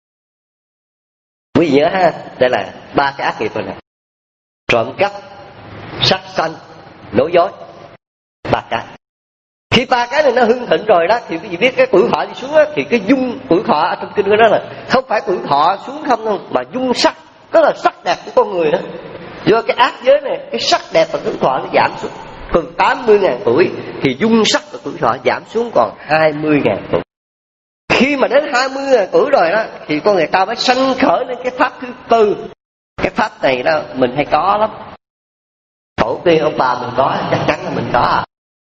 Quý vị nhớ ha, đây là ba cái ác nghiệp rồi nè: trộm cắp, sát sanh, nói dối. Ba cái. Khi ba cái này nó hưng thịnh rồi đó thì quý vị biết cái tuổi thọ đi xuống đó, thì cái dung tuổi thọ ở trong kinh đó là không phải tuổi thọ xuống không đâu, mà dung sắc, đó là sắc đẹp của con người đó. Do cái ác giới này, cái sắc đẹp và tuổi thọ nó giảm xuống từ tám mươi ngàn tuổi thì dung sắc và tuổi thọ giảm xuống còn hai mươi ngàn tuổi. Khi mà đến hai mươi ngàn tuổi rồi đó thì con người ta mới sanh khởi lên cái pháp thứ tư. Cái pháp này đó mình hay có lắm, tổ tiên ông bà mình có, chắc chắn là mình có à.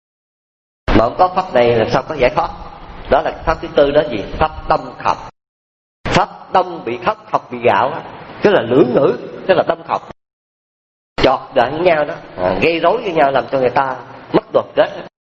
Mà không có pháp này là sao có giải thoát? Đó là pháp thứ tư đó gì? Pháp tâm khập. Pháp tâm bị khóc, khóc bị gạo đó. Tức là lưỡng ngữ, tức là tâm khập. Chọt đợi với nhau đó, à, gây rối với nhau làm cho người ta mất đoàn kết.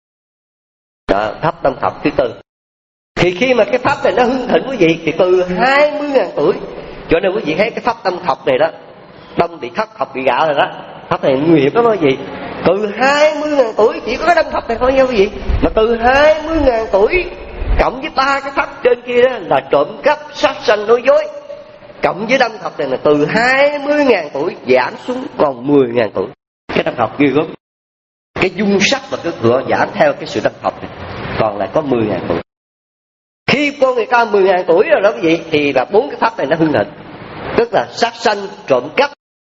Đó, pháp tâm khập thứ tư. Thì khi mà cái pháp này nó hưng thịnh quý vị thì từ hai mươi ngàn tuổi, cho nên quý vị thấy cái pháp tâm khập này đó, tâm bị khóc, khóc bị gạo rồi đó, pháp này nguy hiểm lắm quý vị. Từ hai mươi ngàn tuổi chỉ có cái đâm thập này thôi nha quý vị. Mà từ hai mươi ngàn tuổi cộng với ba cái pháp trên kia đó là trộm cắp, sát sanh, nói dối, cộng với đâm thập này là từ hai mươi ngàn tuổi giảm xuống còn mười ngàn tuổi. Cái đâm thập ghê gớm. Cái dung sắc và cái cửa giảm theo cái sự đâm thập này, còn lại có mười ngàn tuổi. Khi con người ta mười ngàn tuổi rồi đó quý vị thì là bốn cái pháp này nó hưng thịnh, tức là sát sanh, trộm cắp,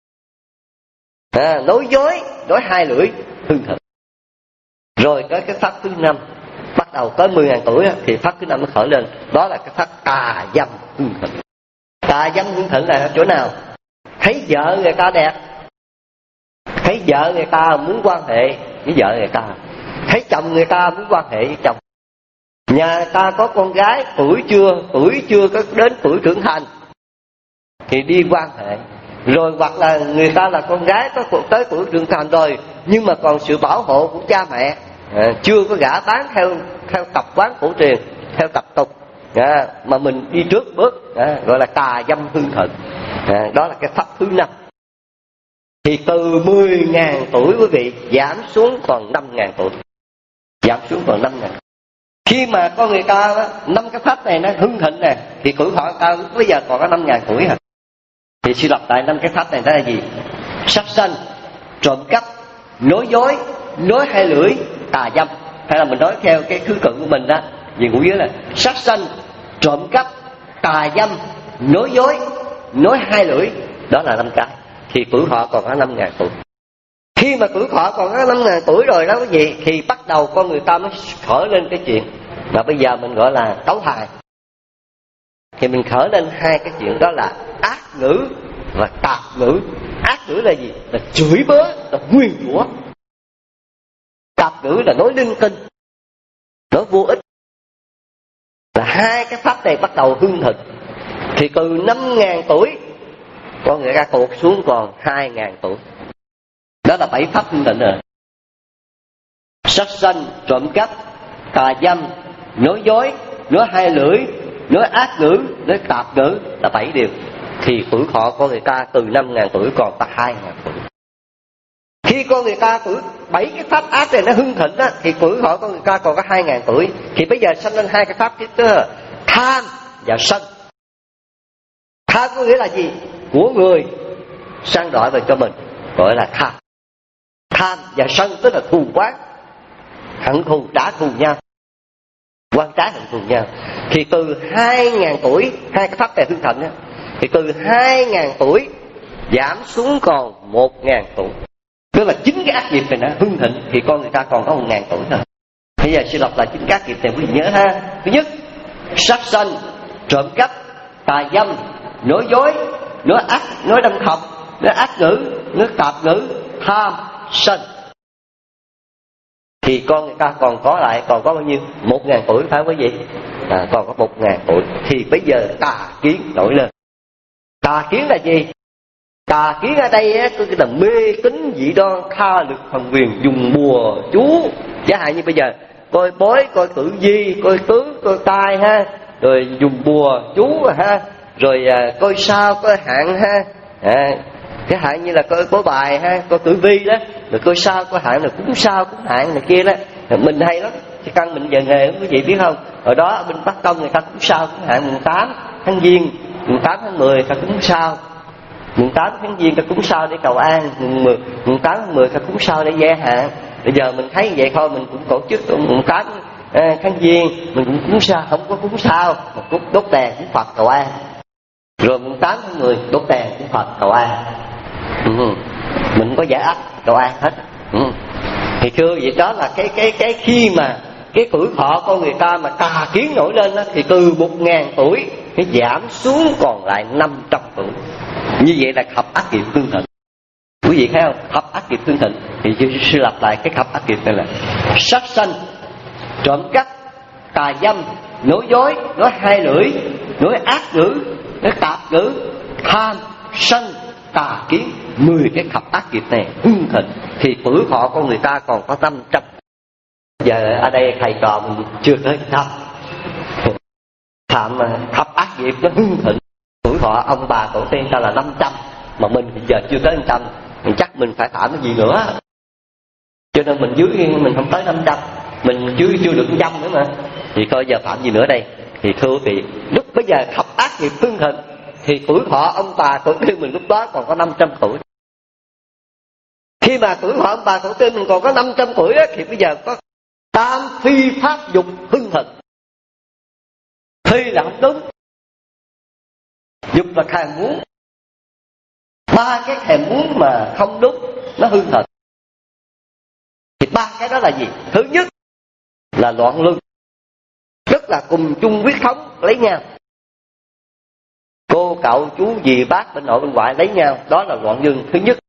à, nói dối, nói hai lưỡi hưng thịnh. Rồi có cái pháp thứ năm, bắt đầu tới mười ngàn tuổi thì pháp thứ năm nó khởi lên, đó là cái pháp tà dâm hưng thịnh. Tà dâm hưng thịnh là ở chỗ nào? Thấy vợ người ta đẹp, thấy vợ người ta muốn quan hệ với vợ người ta, thấy chồng người ta muốn quan hệ với chồng, nhà ta có con gái tuổi chưa tuổi chưa có đến tuổi trưởng thành thì đi quan hệ. Rồi hoặc là người ta là con gái có tới tuổi trưởng thành rồi nhưng mà còn sự bảo hộ của cha mẹ, à, chưa có gả bán theo theo tập quán cổ truyền, theo tập tục, à, mà mình đi trước bước, à, gọi là tà dâm hưng thịnh. À, đó là cái pháp thứ năm. Thì từ mười ngàn tuổi quý vị giảm xuống còn năm ngàn tuổi, giảm xuống còn năm ngàn. Khi mà con người ta năm cái pháp này nó hưng thịnh nè thì tuổi thọ ta bây giờ còn có năm ngàn tuổi hả? Thì suy đọc lại năm cái pháp này đó là gì? Sát sanh, trộm cắp, nói dối, nói hai lưỡi, tà dâm. Hay là mình nói theo cái thứ tự của mình đó, vì ngũ giới là sát sanh, trộm cắp, tà dâm, nói dối, nói hai lưỡi. Đó là năm cái. Thì tuổi thọ còn có năm ngàn tuổi. Khi mà tuổi thọ còn có năm ngàn tuổi rồi đó quý vị thì bắt đầu con người ta mới khởi lên cái chuyện mà bây giờ mình gọi là tấu hài. Thì mình khởi lên hai cái chuyện đó là ác ngữ và tạp ngữ. Ác ngữ là gì? Là chửi bới, là nguyền rủa. Tạp ngữ là nói linh tinh, nói vô ích. Là hai cái pháp này bắt đầu hưng thịnh. Thì từ năm ngàn tuổi con người ta tụt xuống còn hai ngàn tuổi. Đó là bảy pháp hưng thịnh rồi. Sát sanh, trộm cắp, tà dâm, nói dối, nói hai lưỡi, nói ác ngữ, nói tạp ngữ, là bảy điều. Thì tuổi thọ của người ta từ năm ngàn tuổi còn ta hai ngàn tuổi. Khi con người ta tuổi bảy cái pháp ác này nó hưng thịnh á, thì tuổi thọ của người ta còn có hai ngàn tuổi. Thì bây giờ sanh lên hai cái pháp tiếp theo là tham và sân. Tham có nghĩa là gì? Của người sang đọa về cho mình, gọi là tham. Tham và sân tức là thù oán, hận thù trả thù nhau, quan trái hận thù nhau. Thì từ hai ngàn tuổi, hai cái pháp này hưng thịnh á, thì từ hai ngàn tuổi giảm xuống còn một ngàn tuổi. Tức là chính cái ác nghiệp này nó hưng thịnh thì con người ta còn có một ngàn tuổi thôi. Bây giờ xin đọc lại chính các ác nghiệp này quý vị nhớ ha. Thứ nhất, sát sanh, trộm cắp, tà dâm, nói dối, nói ác, nói đâm khọc, nói ác ngữ, nói tạp ngữ, tham, sân. Thì con người ta còn có lại còn có bao nhiêu? Một ngàn tuổi phải không quý vị? À, còn có một ngàn tuổi. Thì bây giờ tà kiến nổi lên. Tà kiến là gì? Tà kiến ở đây á, tôi là mê tín dị đoan, tha lực thần quyền, dùng bùa chú. Chẳng hạn như bây giờ coi bói, coi tử vi, coi tướng, coi tai ha, rồi dùng bùa chú ha, rồi à, coi sao, coi hạn ha, à, cái hạn như là coi bói bài ha, coi tử vi đó, rồi coi sao, coi hạn là cúng sao, cúng hạn này kia đó. Mình hay lắm, cái căn mình giờ nghề quý vị biết không? Hồi đó ở bên Bắc Tông người ta cúng sao, cúng hạn mùng tám tháng Giêng, mùng tám tháng mười người ta cúng sao, mùng tám tháng Giêng ta cúng sao để cầu an, mùng tám tháng mười ta cúng sao để gia hạn. Bây giờ mình thấy vậy thôi mình cũng tổ chức mùng tám tháng Giêng mình cũng cúng sao, không có cúng sao mà cúng đốt đèn cúng Phật cầu an. Rồi mùng tám tháng mười đốt đèn cúng Phật cầu an. Ừ. Mình không có giải ách cầu an hết. Ừ. Thì thưa vậy đó là cái cái cái khi mà cái tuổi thọ con người ta mà tà kiến nổi lên đó, thì từ một ngàn tuổi cái giảm xuống còn lại năm trăm tuổi. Như vậy là thập ác nghiệp hưng thịnh. Quý vị thấy không? Thập ác nghiệp hưng thịnh. Thì sư lặp lại cái thập ác nghiệp này là sát sanh, trộm cắp, tà dâm, nói dối, nói hai lưỡi, nói ác ngữ, nói tạp ngữ, tham, sân, tà kiến. Mười cái thập ác nghiệp này hưng thịnh thì tuổi thọ của người ta còn có năm trăm. Giờ ở đây thầy trò mình chưa tới trăm. Phạm thập ác nghiệp nó hưng thịnh, tuổi thọ ông bà tổ tiên ta là năm trăm, mà mình bây giờ chưa tới năm trăm, mình chắc mình phải phạm cái gì nữa. Cho nên mình dưới mình không tới năm trăm, mình chưa chưa được trăm nữa mà. Thì coi giờ phạm gì nữa đây? Thì thưa quý vị, lúc bây giờ thập ác nghiệp hưng thịnh thì tuổi thọ ông bà tổ tiên mình lúc đó còn có năm trăm tuổi. Khi mà tuổi thọ ông bà tổ tiên mình còn có năm trăm tuổi á, thì bây giờ có tam phi pháp dục hưng thịnh. Phi là không đúng, dục là thèm muốn. Ba cái thèm muốn mà không đúng nó hưng thịnh. Thì ba cái đó là gì? Thứ nhất là loạn luân, tức là cùng chung huyết thống lấy nhau. Cô cậu chú dì bác bên nội bên ngoại lấy nhau, đó là loạn luân thứ nhất.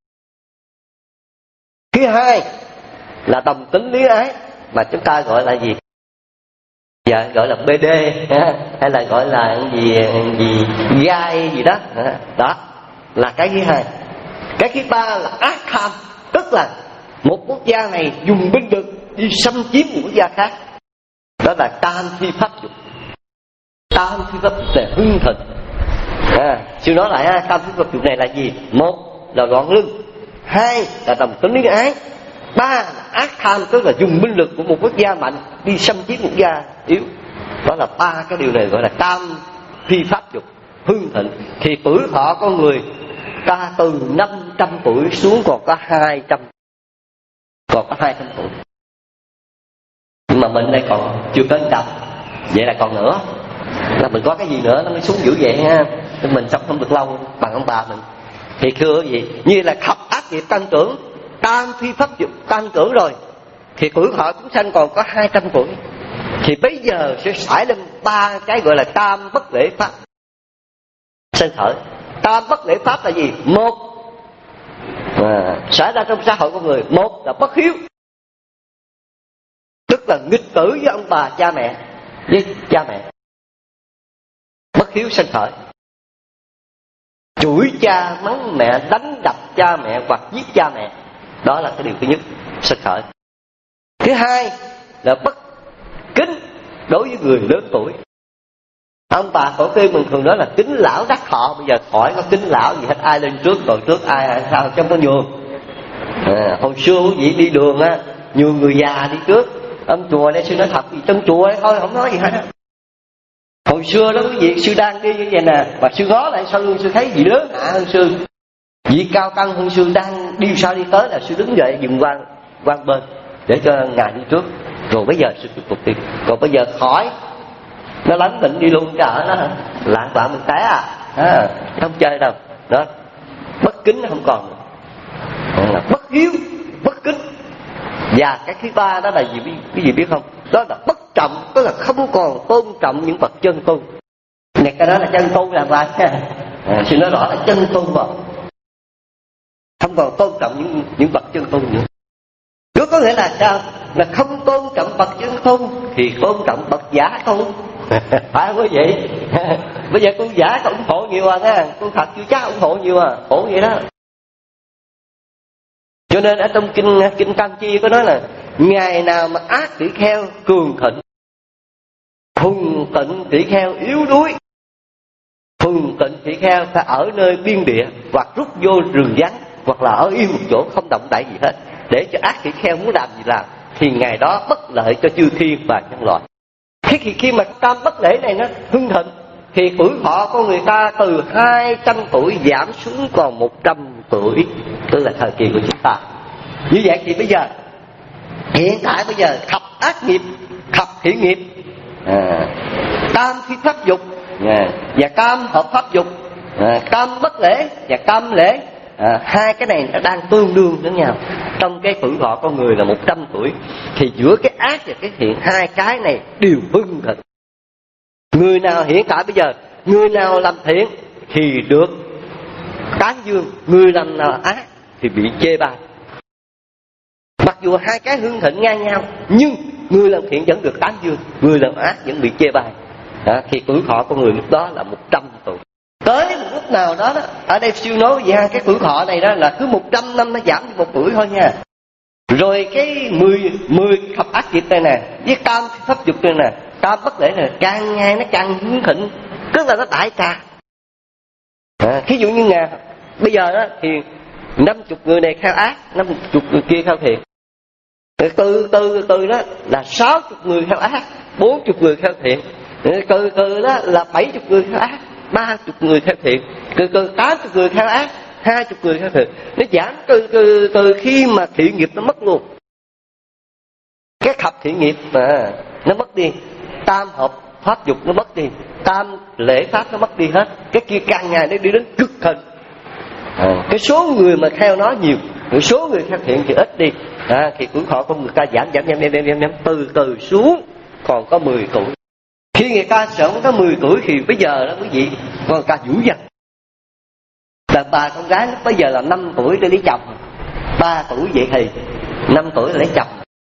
Thứ hai là đồng tính luyến ái, mà chúng ta gọi là gì? Dạ, gọi là bê đê hay là gọi là gì gì gai gì đó. Đó là cái thứ hai. Cái thứ ba là ác tham, tức là một quốc gia này dùng binh lực đi xâm chiếm một quốc gia khác. Đó là tam phi pháp dục. Tam phi pháp dục là hưng thịnh. À, sư nói lại ha, tam phi pháp dục này là gì? Một là loạn luân, hai là đồng tính luyến ái, ba là ác tham, tức là dùng binh lực của một quốc gia mạnh đi xâm chiếm một quốc gia yếu. Đó là ba cái điều này gọi là tam phi pháp dục hưng thịnh. Thì tuổi thọ con người ta từ năm trăm tuổi xuống còn có hai trăm, còn có hai trăm tuổi. Nhưng mà mình đây còn chưa tới trăm, vậy là còn nữa. Là mình có cái gì nữa nó mới xuống dữ vậy ha. Mình sống không được lâu bằng ông bà mình. Thì thưa quý vị, như là thập ác nghiệp tăng trưởng, tam phi pháp dục tăng trưởng rồi, thì tuổi thọ chúng sanh còn có hai trăm tuổi. Thì bây giờ sẽ xảy lên ba cái gọi là tam bất lễ pháp sinh khởi. Tam bất lễ pháp là gì? Một à, xảy ra trong xã hội con người. Một là bất hiếu, tức là nghịch tử với ông bà cha mẹ, với cha mẹ. Bất hiếu sinh khởi. chửi cha, mắng mẹ, đánh đập cha mẹ hoặc giết cha mẹ. Đó là cái điều thứ nhất sanh khởi. Thứ hai là bất kính đối với người lớn tuổi. Ông bà tổ tiên mình thường nói là kính lão đắc thọ. Bây giờ khỏi có kính lão gì hết, ai lên trước còn trước, ai, ai sau trong có nhường. À, hồi xưa quý vị đi đường á, nhường người già đi trước. Ông chùa đây sư nói thật, trong chùa đây thôi không nói gì hết á. Hồi xưa đó quý vị, sư đang đi như vậy nè, mà sư ngó lại sau lưng sư thấy vị lớn hạ hơn sư, vị cao tăng hơn sư đang đi sao đi tới là sư đứng dậy dừng quan quan bên để cho ngài đi trước, rồi bây giờ sư tiếp tục đi. Còn bây giờ khỏi, nó lánh bệnh đi luôn cả nó lạng quạng mình té à, à không chơi đâu. Đó, bất kính nó không còn nữa. À, bất hiếu, bất kính. Và cái thứ ba đó là gì quý vị biết không? Đó là bất trọng, tức là không còn tôn trọng những bậc chân tu. Này cái đó là chân tu là vậy. À, xin nói rõ là chân tu mà không còn tôn trọng những những bậc chân tu nữa. Đó có nghĩa là sao? Là không tôn trọng bậc chân tu thì tôn trọng bậc giả tu. Phải không quý vị? Bây giờ con giả có ủng hộ nhiều à nha, con thật chưa chắc ủng hộ nhiều à, khổ vậy đó. Cho nên ở trong kinh kinh Tam Chi có nói là ngày nào mà ác tỷ kheo cường thịnh, thuần tịnh tỷ kheo yếu đuối. Thuần tịnh tỷ kheo phải ở nơi biên địa hoặc rút vô rừng vắng, hoặc là ở yên một chỗ không động đậy gì hết, để cho ác tỷ kheo muốn làm gì làm, thì ngày đó bất lợi cho chư thiên và nhân loại. Thế thì khi mà tam bất lễ này nó hưng thịnh, thì tuổi thọ của người ta từ hai trăm tuổi giảm xuống còn một trăm tuổi, tức là thời kỳ của chúng ta. Như vậy thì bây giờ hiện tại bây giờ thập ác nghiệp, thập thiện nghiệp, à, tam phi pháp dục, à, và tam hợp pháp dục, à, tam bất lễ và tam lễ, à, hai cái này nó đang tương đương với nhau. Trong cái tuổi thọ con người là một trăm tuổi, thì giữa cái ác và cái thiện, hai cái này đều hưng thịnh. Người nào hiện tại bây giờ, người nào làm thiện thì được tán dương, người làm nào ác thì bị chê bai. Mặc dù hai cái hưng thịnh ngang nhau, nhưng người làm thiện vẫn được tán dương, người làm ác vẫn bị chê bai. Đó, thì tuổi thọ của người lúc đó là một trăm tuổi. Tới một lúc nào đó, đó ở đây siêu nói về hai cái tuổi thọ này đó là cứ một trăm năm nó giảm một tuổi thôi nha. Rồi cái mười mười thập ác nghiệp này nè, với tam pháp dục này nè, tam bất lễ này càng ngày nó càng hưng thịnh, tức là nó đại trà. À, thí dụ như ngày bây giờ đó thì năm chục người này theo ác, năm chục người kia theo thiện. Từ từ từ đó là sáu chục người theo ác, bốn chục người theo thiện. Từ từ đó là bảy chục người theo ác, ba chục người theo thiện. Từ từ tám chục người theo ác, hai chục người theo thiện. Nó giảm từ từ từ khi mà thiện nghiệp nó mất luôn. Cái thập thiện nghiệp mà nó mất đi, tam hợp pháp dục nó mất đi, tam lễ pháp nó mất đi hết. Cái kia càng ngày nó đi đến cực hình. À, cái số người mà theo nó nhiều, cái số người theo thiện thì ít đi. À, thì tuổi thọ của người ta giảm giảm giảm giảm giảm giảm, giảm từ từ xuống còn có mười tuổi. Khi người ta sống có mười tuổi thì bây giờ đó quý vị còn người ta vũ dần. Đàn bà con gái lúc bây giờ là năm tuổi để lấy chồng, ba tuổi vậy thì năm tuổi để lấy chồng.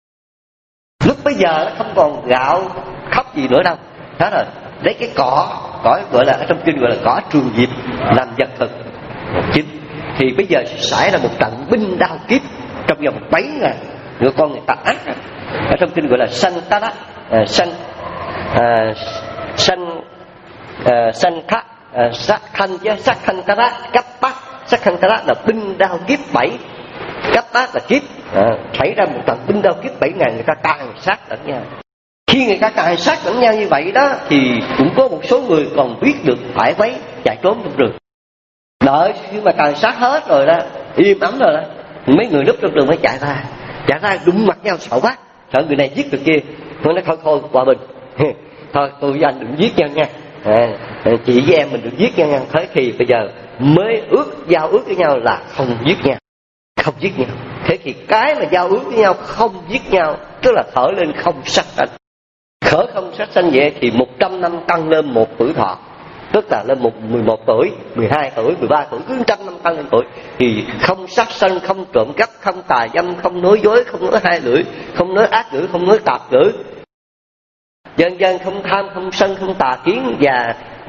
Lúc bây giờ nó không còn gạo khóc gì nữa đâu, hết rồi. Lấy cái cỏ, cỏ gọi là ở trong kinh gọi là cỏ trường diệp làm vật thực chính. Thì bây giờ xảy ra một trận binh đao kiếp trong vòng bảy ngày. Người con người ta ác, ở trong kinh gọi là sanh tá đắc, à, sanh à, sanh à, sanh khắc à, sát khanh chứ sát khanh tá đắc, cấp bát sát khanh tá đắc là binh đao kiếp bảy, cấp bát là kiếp. À, xảy ra một trận binh đao kiếp bảy ngày, người ta tàn sát lẫn nhau. Khi người ta tàn sát lẫn nhau như vậy đó, thì cũng có một số người còn biết được phải váy chạy trốn trong rừng. Đợi khi mà tàn sát hết rồi đó, im ấm rồi đó, mấy người núp trong rừng mới chạy ra, chạy ra đụng mặt nhau sợ quá, sợ người này giết người kia. Tôi nói thôi thôi hòa bình, thôi tôi với anh đừng giết nhau nha, à, chị với em mình đừng giết nhau nha. Thế thì bây giờ mới ước giao ước với nhau là không giết nhau, không giết nhau. Thế thì cái mà giao ước với nhau không giết nhau, tức là khởi lên không sát sanh. Khởi không sát sanh vậy thì một trăm năm tăng lên một tuổi thọ, tức là lên một mười một tuổi, mười hai tuổi, mười ba tuổi, cứ trăm năm tăng lên tuổi. Thì không sát sanh, không trộm cắp, không tà dâm, không nói dối, không nói hai lưỡi, không nói ác ngữ, không nói tạp ngữ, dần dần không tham, không sân, không tà kiến, và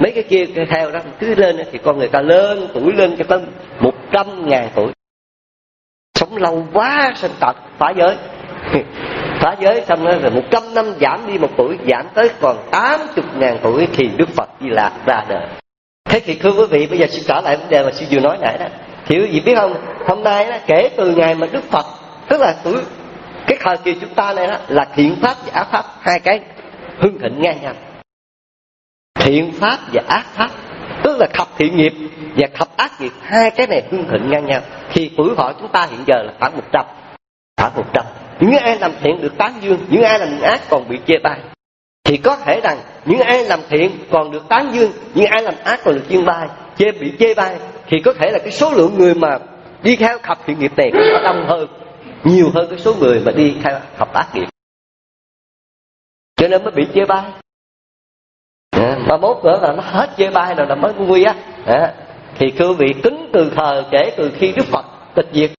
mấy cái kia theo đó cứ lên thì con người ta lên tuổi lên cho tới một trăm ngàn tuổi, sống lâu quá sinh tật phá giới. Phá giới xong đó rồi một trăm năm giảm đi một tuổi, giảm tới còn tám mươi ngàn tuổi thì Đức Phật Di Lạc ra đời. Thế thì thưa quý vị, bây giờ xin trở lại vấn đề mà sư vừa nói nãy đó. Thì quý vị biết không, hôm nay đó, kể từ ngày mà Đức Phật, tức là tuổi cái thời kỳ chúng ta này đó, là thiện pháp và ác pháp hai cái hưng thịnh ngang nhau. Thiện pháp và ác pháp, tức là thập thiện nghiệp và thập ác nghiệp, hai cái này hưng thịnh ngang nhau. Thì tuổi thọ chúng ta hiện giờ là khoảng một trăm, khoảng một trăm. Những ai làm thiện được tán dương, những ai làm ác còn bị chê bai. Thì có thể rằng những ai làm thiện còn được tán dương, những ai làm ác còn được chê bai, chê bị chê bai. Thì có thể là cái số lượng người mà đi theo thập thiện nghiệp này có đông hơn, nhiều hơn cái số người mà đi theo thập ác nghiệp, cho nên mới bị chê bai. À, mà mốt nữa là nó hết chê bai rồi là mới nguy á. À, thì thưa vị, tính từ thời kể từ khi Đức Phật tịch diệt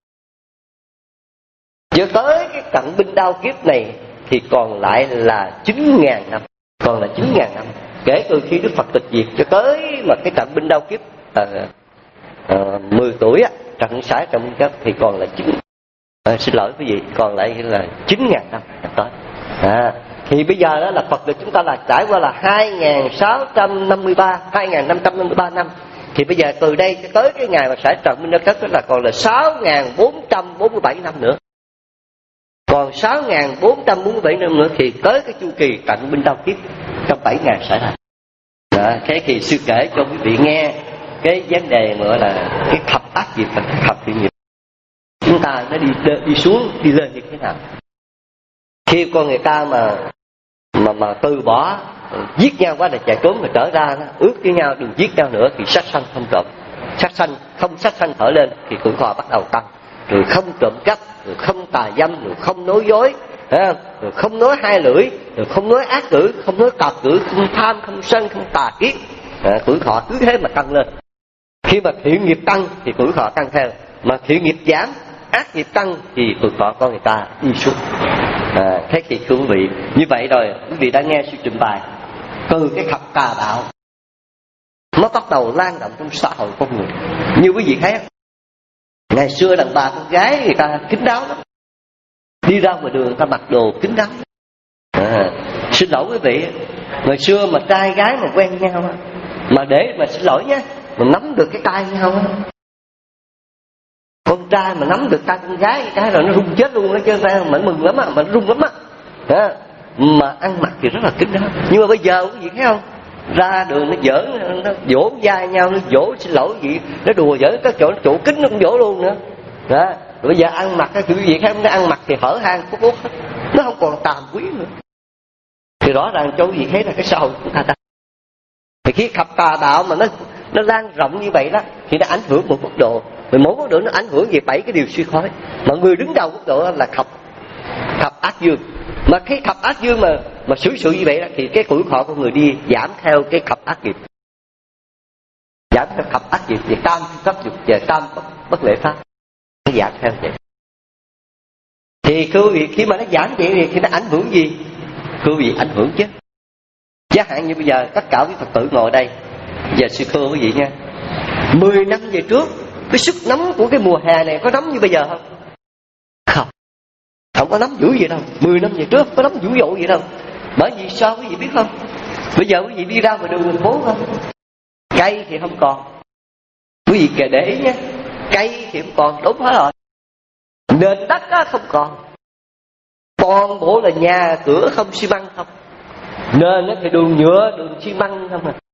cho tới cái cận binh đao kiếp này thì còn lại là chín ngàn năm, còn là chín ngàn năm. Kể từ khi Đức Phật tịch diệt cho tới mà cái cận binh đao kiếp à, à, mười tuổi á, trận sải trận binh cấp thì còn là chín. À, xin lỗi quý vị, còn lại là chín ngàn năm tới. À, thì bây giờ đó là Phật được chúng ta là trải qua là hai nghìn sáu trăm năm mươi ba, hai nghìn năm trăm năm mươi ba năm. Thì bây giờ từ đây tới cái ngày mà sải trận binh đao kiếp là còn là sáu nghìn bốn trăm bốn mươi bảy năm nữa. Còn sáu nghìn bốn trăm bốn mươi bảy năm nữa thì tới cái chu kỳ trận binh đao kiếp trong bảy ngày sẽ thành. Đó, thế thì sư kể cho quý vị nghe cái vấn đề mà gọi là cái thập ác nghiệp và thập thiện nghiệp chúng ta nó đi đi xuống đi lên như thế nào. Khi con người ta mà mà mà từ bỏ giết nhau quá là chạy trốn rồi trở ra nó ước với nhau đừng giết nhau nữa thì sát sanh không trộm, sát sanh không sát sanh khởi lên thì tuổi thọ bắt đầu tăng, rồi không trộm cắp, rồi không tà dâm, rồi không nói dối, rồi không nói hai lưỡi, rồi không nói ác lưỡi, không nói tà lưỡi, không tham, không sân, không tà kiết. À, tuổi thọ cứ thế mà tăng lên. Khi mà thiện nghiệp tăng thì tuổi thọ tăng theo, mà thiện nghiệp giảm, ác nghiệp tăng thì tuổi thọ con người ta đi xuống. À, thế thì thưa quý vị, như vậy rồi quý vị đã nghe sự trình bày từ cái thập tà đạo nó bắt đầu lan rộng trong xã hội con người. Như quý vị thấy, ngày xưa đàn bà con gái người ta kín đáo lắm, đi ra ngoài đường người ta mặc đồ kín đáo. À, xin lỗi quý vị, ngày xưa mà trai gái mà quen nhau mà để mà xin lỗi nhé, mà nắm được cái tay nhau, con trai mà nắm được tay con gái cái rồi nó rung chết luôn đó chứ, mà mừng lắm á, mà nó rung lắm á. À, mà ăn mặc thì rất là kín đáo. Nhưng mà bây giờ quý vị thấy không, ra đường nó giỡn, nó vỗ vai nhau, nó vỗ xin lỗi gì, nó đùa giỡn, cái chỗ chỗ kính nó cũng vỗ luôn nữa. Đó. Rồi bây giờ ăn mặc cái quý vị thấy không, nó ăn mặc thì hở hang cút út hết, nó không còn tàm quý nữa. Thì rõ ràng cho quý vị thấy là cái xã hội của ta ta. Thì khi thập tà đạo mà nó nó lan rộng như vậy đó thì nó ảnh hưởng một mức độ, rồi mỗi mức độ nó ảnh hưởng về bảy cái điều suy thoái. Mà người đứng đầu mức độ là thập thập ác dương. Mà cái thập ác dương mà mà xử sự như vậy đó, thì cái tuổi thọ của người đi giảm theo cái thập ác nghiệp, giảm theo thập ác nghiệp về tam cấp dục và tam bất, bất lễ pháp, nó giảm theo vậy. Thì thưa quý vị, khi mà nó giảm vậy thì nó ảnh hưởng gì? Thưa quý vị, ảnh hưởng chứ. Giá hạn như bây giờ tất cả quý Phật tử ngồi đây, giờ sư thưa quý vị nha, mười năm về trước cái sức nóng của cái mùa hè này có nóng như bây giờ không? Không, không có nóng dữ vậy đâu. Mười năm về trước có nóng dữ dội vậy đâu. Bởi vì sao quý vị biết không? Bây giờ quý vị đi ra ngoài đường thành phố không, cây thì không còn. Quý vị kể để ý nhé, cây thì không còn, đúng hết rồi. Nền đất á không còn, toàn bộ là nhà cửa không xi măng không, nền nó thì đường nhựa, đường xi măng không à.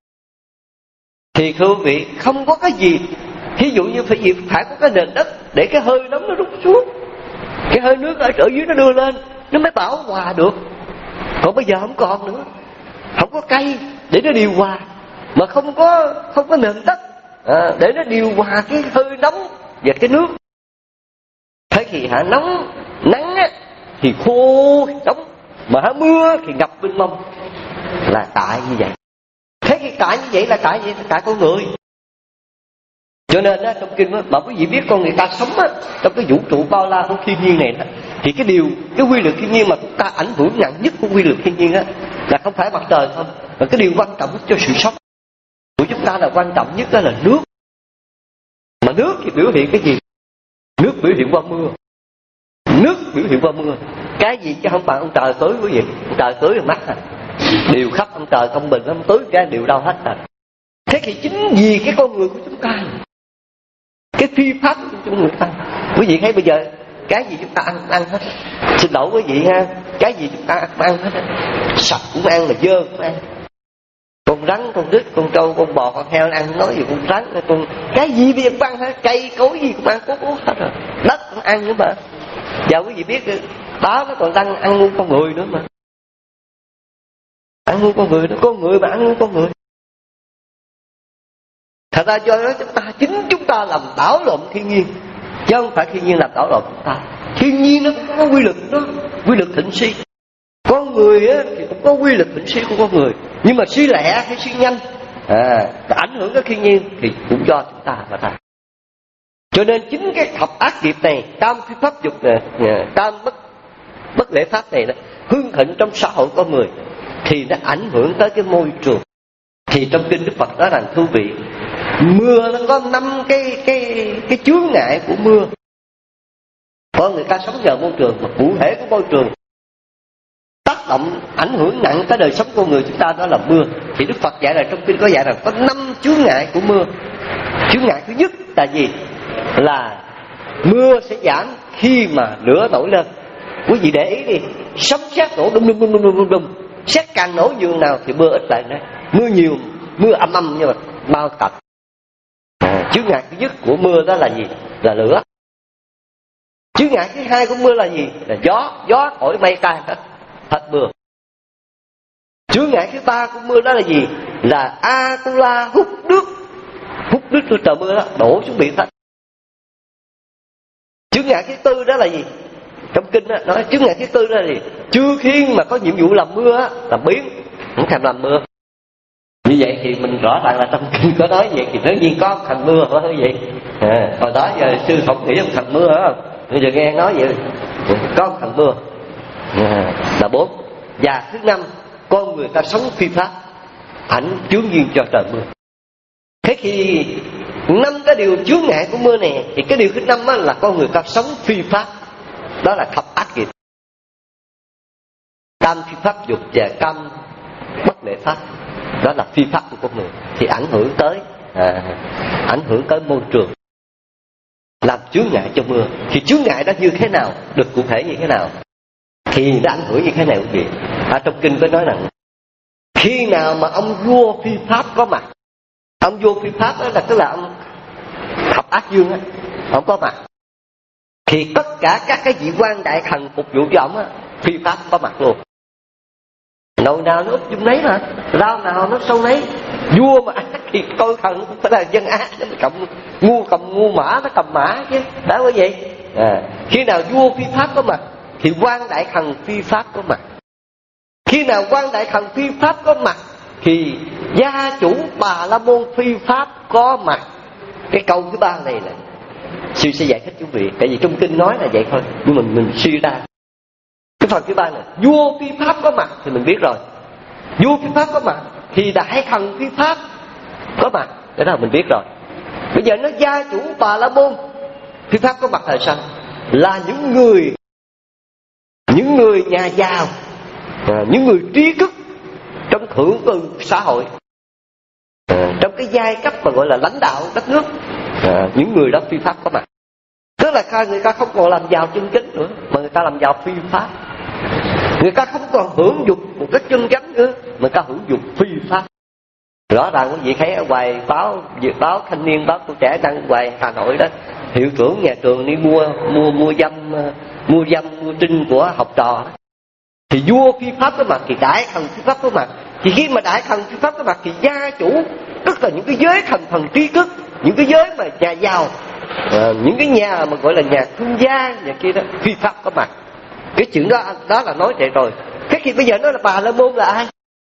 Thì thưa quý vị, không có cái gì, ví dụ như phải gì phải có cái nền đất để cái hơi nóng nó rút xuống, cái hơi nước ở, ở dưới nó đưa lên, nó mới bảo hòa được. Còn bây giờ không còn nữa, không có cây để nó điều hòa, mà không có không có nền đất à, để nó điều hòa cái hơi nóng và cái nước. Thế thì hả, nóng nắng á, thì khô thì nóng, mà hả mưa thì ngập mênh mông, là tại như vậy. Thế thì tại như vậy là tại gì? Tại con người. Cho nên á, trong kinh đó, mà quý vị biết con người ta sống á, trong cái vũ trụ bao la của thiên nhiên này đó, thì cái điều, cái quy luật thiên nhiên mà chúng ta ảnh hưởng nặng nhất của quy luật thiên nhiên á, là không phải mặt trời không, mà cái điều quan trọng cho sự sống. chúng ta là quan trọng nhất, đó là nước. Mà nước thì biểu hiện cái gì? Nước biểu hiện qua mưa. Nước biểu hiện qua mưa. Cái gì chứ không phải ông trời tưới quý vị. Ông trời tưới là mắt à. Điều khắp ông trời công bình, ông tưới cái điều đâu hết à. Thế thì chính vì cái con người của chúng ta, cái phi pháp của chúng người ta, quý vị thấy bây giờ cái gì chúng ta ăn ăn hết. Xin lỗi quý vị ha, cái gì chúng ta ăn, ăn hết. Sạch cũng ăn mà dơ cũng ăn. Con rắn, con rít, con trâu, con bò, con heo ăn, nói gì con rắn, con cái gì bây giờ cũng ăn hết, cây cối gì cũng ăn, cốt cốt hết rồi. Đất cũng ăn nữa mà. Giờ quý vị biết đó nó còn đang ăn luôn con người nữa mà. Ăn luôn con người nữa, con người mà ăn luôn con người. Thật ra do đó chúng ta, chính chúng ta làm đảo lộn thiên nhiên, chứ không phải thiên nhiên làm đảo lộn chúng ta. Thiên nhiên nó cũng có quy luật đó, quy luật thịnh suy. Con người á, thì cũng có quy luật thịnh suy của con người, nhưng mà suy lẹ hay suy nhanh à, ảnh hưởng tới thiên nhiên thì cũng do chúng ta mà ta. Cho nên chính cái thập ác nghiệp này, tam phi pháp dục này, tam bất bất lễ pháp này, đó, hưng thịnh trong xã hội con người thì nó ảnh hưởng tới cái môi trường. Thì trong kinh Đức Phật nói rằng thú vị, mưa nó có năm cái cái cái chướng ngại của mưa. Con người ta sống nhờ môi trường, mà cụ thể của môi trường tác động ảnh hưởng nặng tới đời sống con người chúng ta, đó là mưa. Thì Đức Phật dạy là trong kinh có dạy rằng có năm chướng ngại của mưa. Chướng ngại thứ nhất là gì? Là mưa sẽ giảm khi mà lửa nổi lên. Quý vị để ý đi, sấm sét nổ đùng đùng đùng đùng đùng đùng, sét càng nổ giường nào thì mưa ít lại đấy. Mưa nhiều, mưa âm âm nhưng mà mau tập. À, chướng ngại thứ nhất của mưa đó là gì? Là lửa. Chướng ngại thứ hai của mưa là gì? Là gió, gió thổi mây tan hết, hết mưa. Chướng ngại thứ ba của mưa đó là gì? Là Atula hút nước, hút nước từ trời mưa đó đổ xuống biển hết. Chướng ngại thứ tư đó là gì? Trong kinh đó, nói chướng ngại thứ tư đó là gì? Chưa khi mà có nhiệm vụ làm mưa á, làm biến, không thèm làm mưa. Như vậy thì mình rõ ràng là trong kinh có nói vậy thì tất nhiên có thằng mưa phải không vậy? À, hồi đó giờ sư không nghĩ ông thằng mưa hả? Bây giờ nghe nói vậy có thằng mưa à, là bốn. Và thứ năm, con người ta sống phi pháp, ảnh chướng duyên cho trời mưa. Thế thì năm cái điều chướng ngại của mưa này, thì cái điều thứ năm á, là con người ta sống phi pháp, đó là thập ác nghiệp. Tam phi pháp dục và tam bất lễ pháp, đó là phi pháp của con người, thì ảnh hưởng tới à, ảnh hưởng tới môi trường, làm chướng ngại cho mưa. Thì chướng ngại đó như thế nào, được cụ thể như thế nào, thì nó ảnh hưởng như thế này quý vị. À, trong kinh có nói rằng khi nào mà ông vua phi pháp có mặt, ông vua phi pháp đó là tức là ông thập ác dương á, ông có mặt, thì tất cả các cái vị quan đại thần phục vụ cho ông á, phi pháp có mặt luôn. Nồi nào nó úp chung nấy mà, rau nào nó sâu nấy. Vua mà ác thì coi thần cũng phải là dân ác, nó cầm ngu cầm ngu, mã nó cầm mã chứ, đã có vậy. À, khi nào vua phi pháp có mặt thì quan đại thần phi pháp có mặt. Khi nào quan đại thần phi pháp có mặt thì gia chủ Bà La Môn phi pháp có mặt. Cái câu thứ ba này nè, sư sẽ giải thích quý vị, tại vì trong kinh nói là vậy thôi, nhưng mình mình suy ra. Cái phần thứ ba này, vua phi pháp có mặt thì mình biết rồi. Vua phi pháp có mặt thì đại thần phi pháp có mặt, cái đó mình biết rồi. Bây giờ nó gia chủ Bà La Môn phi pháp có mặt là sao? Là những người những người nhà giàu, à, những người trí thức trong thượng tầng xã hội, à, trong cái giai cấp mà gọi là lãnh đạo đất nước, à, những người đó phi pháp có mặt. Tức là người ta không còn làm giàu chân chính nữa, mà người ta làm giàu phi pháp. Người ta không còn hưởng dục một cách chân chánh nữa, mà người ta hưởng dục phi pháp. Rõ ràng quý vị thấy ở ngoài báo báo Thanh Niên, báo Tuổi Trẻ đăng ngoài Hà Nội đó, hiệu trưởng nhà trường đi mua mua mua dâm mua dâm mua trinh của học trò đó. Thì vua phi pháp có mặt thì đại thần phi pháp có mặt. Thì khi mà đại thần phi pháp có mặt thì gia chủ, tức là những cái giới thành phần trí thức, những cái giới mà nhà giàu, à, những cái nhà mà gọi là nhà thương gia nhà kia đó, phi pháp có mặt. Cái chuyện đó đó là nói vậy rồi. Thế thì bây giờ nói là Bà La Môn là ai?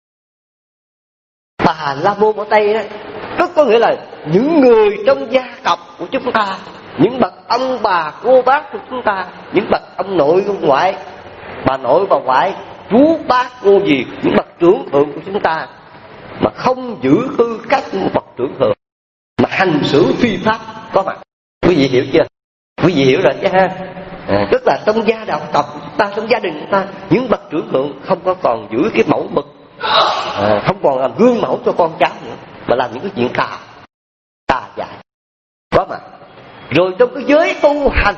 Bà La Môn ở Tây đó, tức có nghĩa là những người trong gia tộc của chúng ta, những bậc ông bà cô bác của chúng ta, những bậc ông nội ông ngoại, bà nội bà ngoại, chú bác cô dì, những bậc trưởng thượng của chúng ta mà không giữ hư các bậc trưởng thượng mà hành xử phi pháp có mặt. Quý vị hiểu chưa? Quý vị hiểu rồi chứ ha? À, tức là trong gia đạo tộc ta, trong gia đình chúng ta, những bậc trưởng thượng không có còn giữ cái mẫu mực, à, không còn làm gương mẫu cho con cháu nữa, mà làm những cái chuyện tà tà dại có mặt. Rồi trong cái giới tu hành,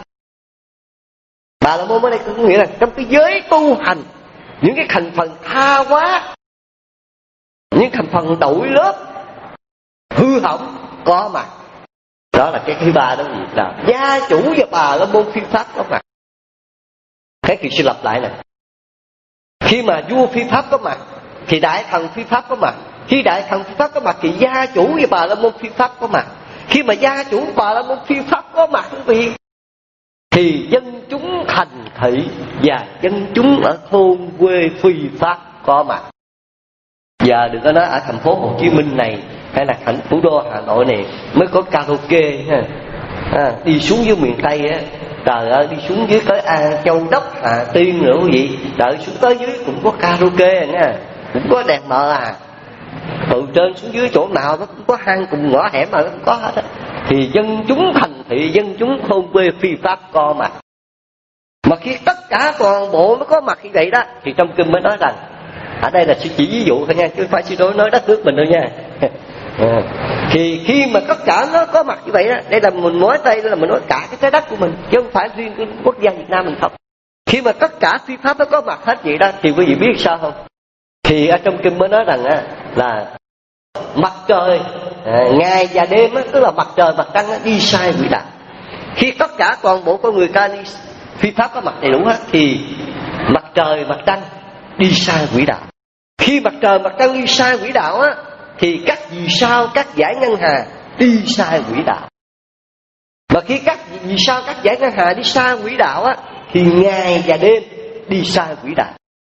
Bà La Môn ở đây có nghĩa là trong cái giới tu hành, những cái thành phần tha hóa, những thành phần đội lớp hư hỏng có mặt. Đó là cái thứ ba đó gì là gia chủ và Bà La Môn phi pháp có mặt. Thế thì xin lặp lại nè, khi mà vua phi pháp có mặt thì đại thần phi pháp có mặt. Khi đại thần phi pháp có mặt thì gia chủ và Bà La Môn phi pháp có mặt. Khi mà gia chủ Bà La Môn phi pháp có mặt quý vị, thì dân chúng thành thị và dân chúng ở thôn quê phi pháp có mặt. Giờ đừng có nói ở thành phố Hồ Chí Minh này hay là thành thủ đô Hà Nội này mới có karaoke ha. À, đi xuống dưới miền Tây á, trời ơi, đi xuống dưới tới An Châu Đốc, Hà Tiên nữa quý vị, đợi xuống tới dưới cũng có karaoke nha, cũng có đèn mờ à, từ trên xuống dưới chỗ nào nó cũng có hang cùng ngõ hẻm mà nó cũng có hết á. Thì dân chúng thành thị, dân chúng thôn quê phi pháp có mặt. Mà khi tất cả toàn bộ nó có mặt như vậy đó, thì trong kinh mới nói rằng, ở đây là chỉ ví dụ thôi nha, chứ không phải suy đối nói đất nước mình đâu nha. À, thì khi mà tất cả nó có mặt như vậy đó, đây là mình nói đây là mình nói cả cái trái đất của mình, chứ không phải riêng cái quốc gia Việt Nam mình không. Khi mà tất cả phi pháp nó có mặt hết vậy đó, thì quý vị biết sao không? Thì ở trong kinh mới nói rằng á, là mặt trời à, ngày và đêm á, tức là mặt trời mặt trăng á, đi sai quỹ đạo. Khi tất cả toàn bộ con người ta đi phi pháp có mặt đầy đủ hết, thì mặt trời mặt trăng đi sai quỹ đạo. Khi mặt trời mặt trăng đi sai quỹ đạo á, thì các vì sao các dải ngân hà đi sai quỹ đạo. Mà khi các vì sao các dải ngân hà đi sai quỹ đạo á, thì ngày và đêm đi sai quỹ đạo.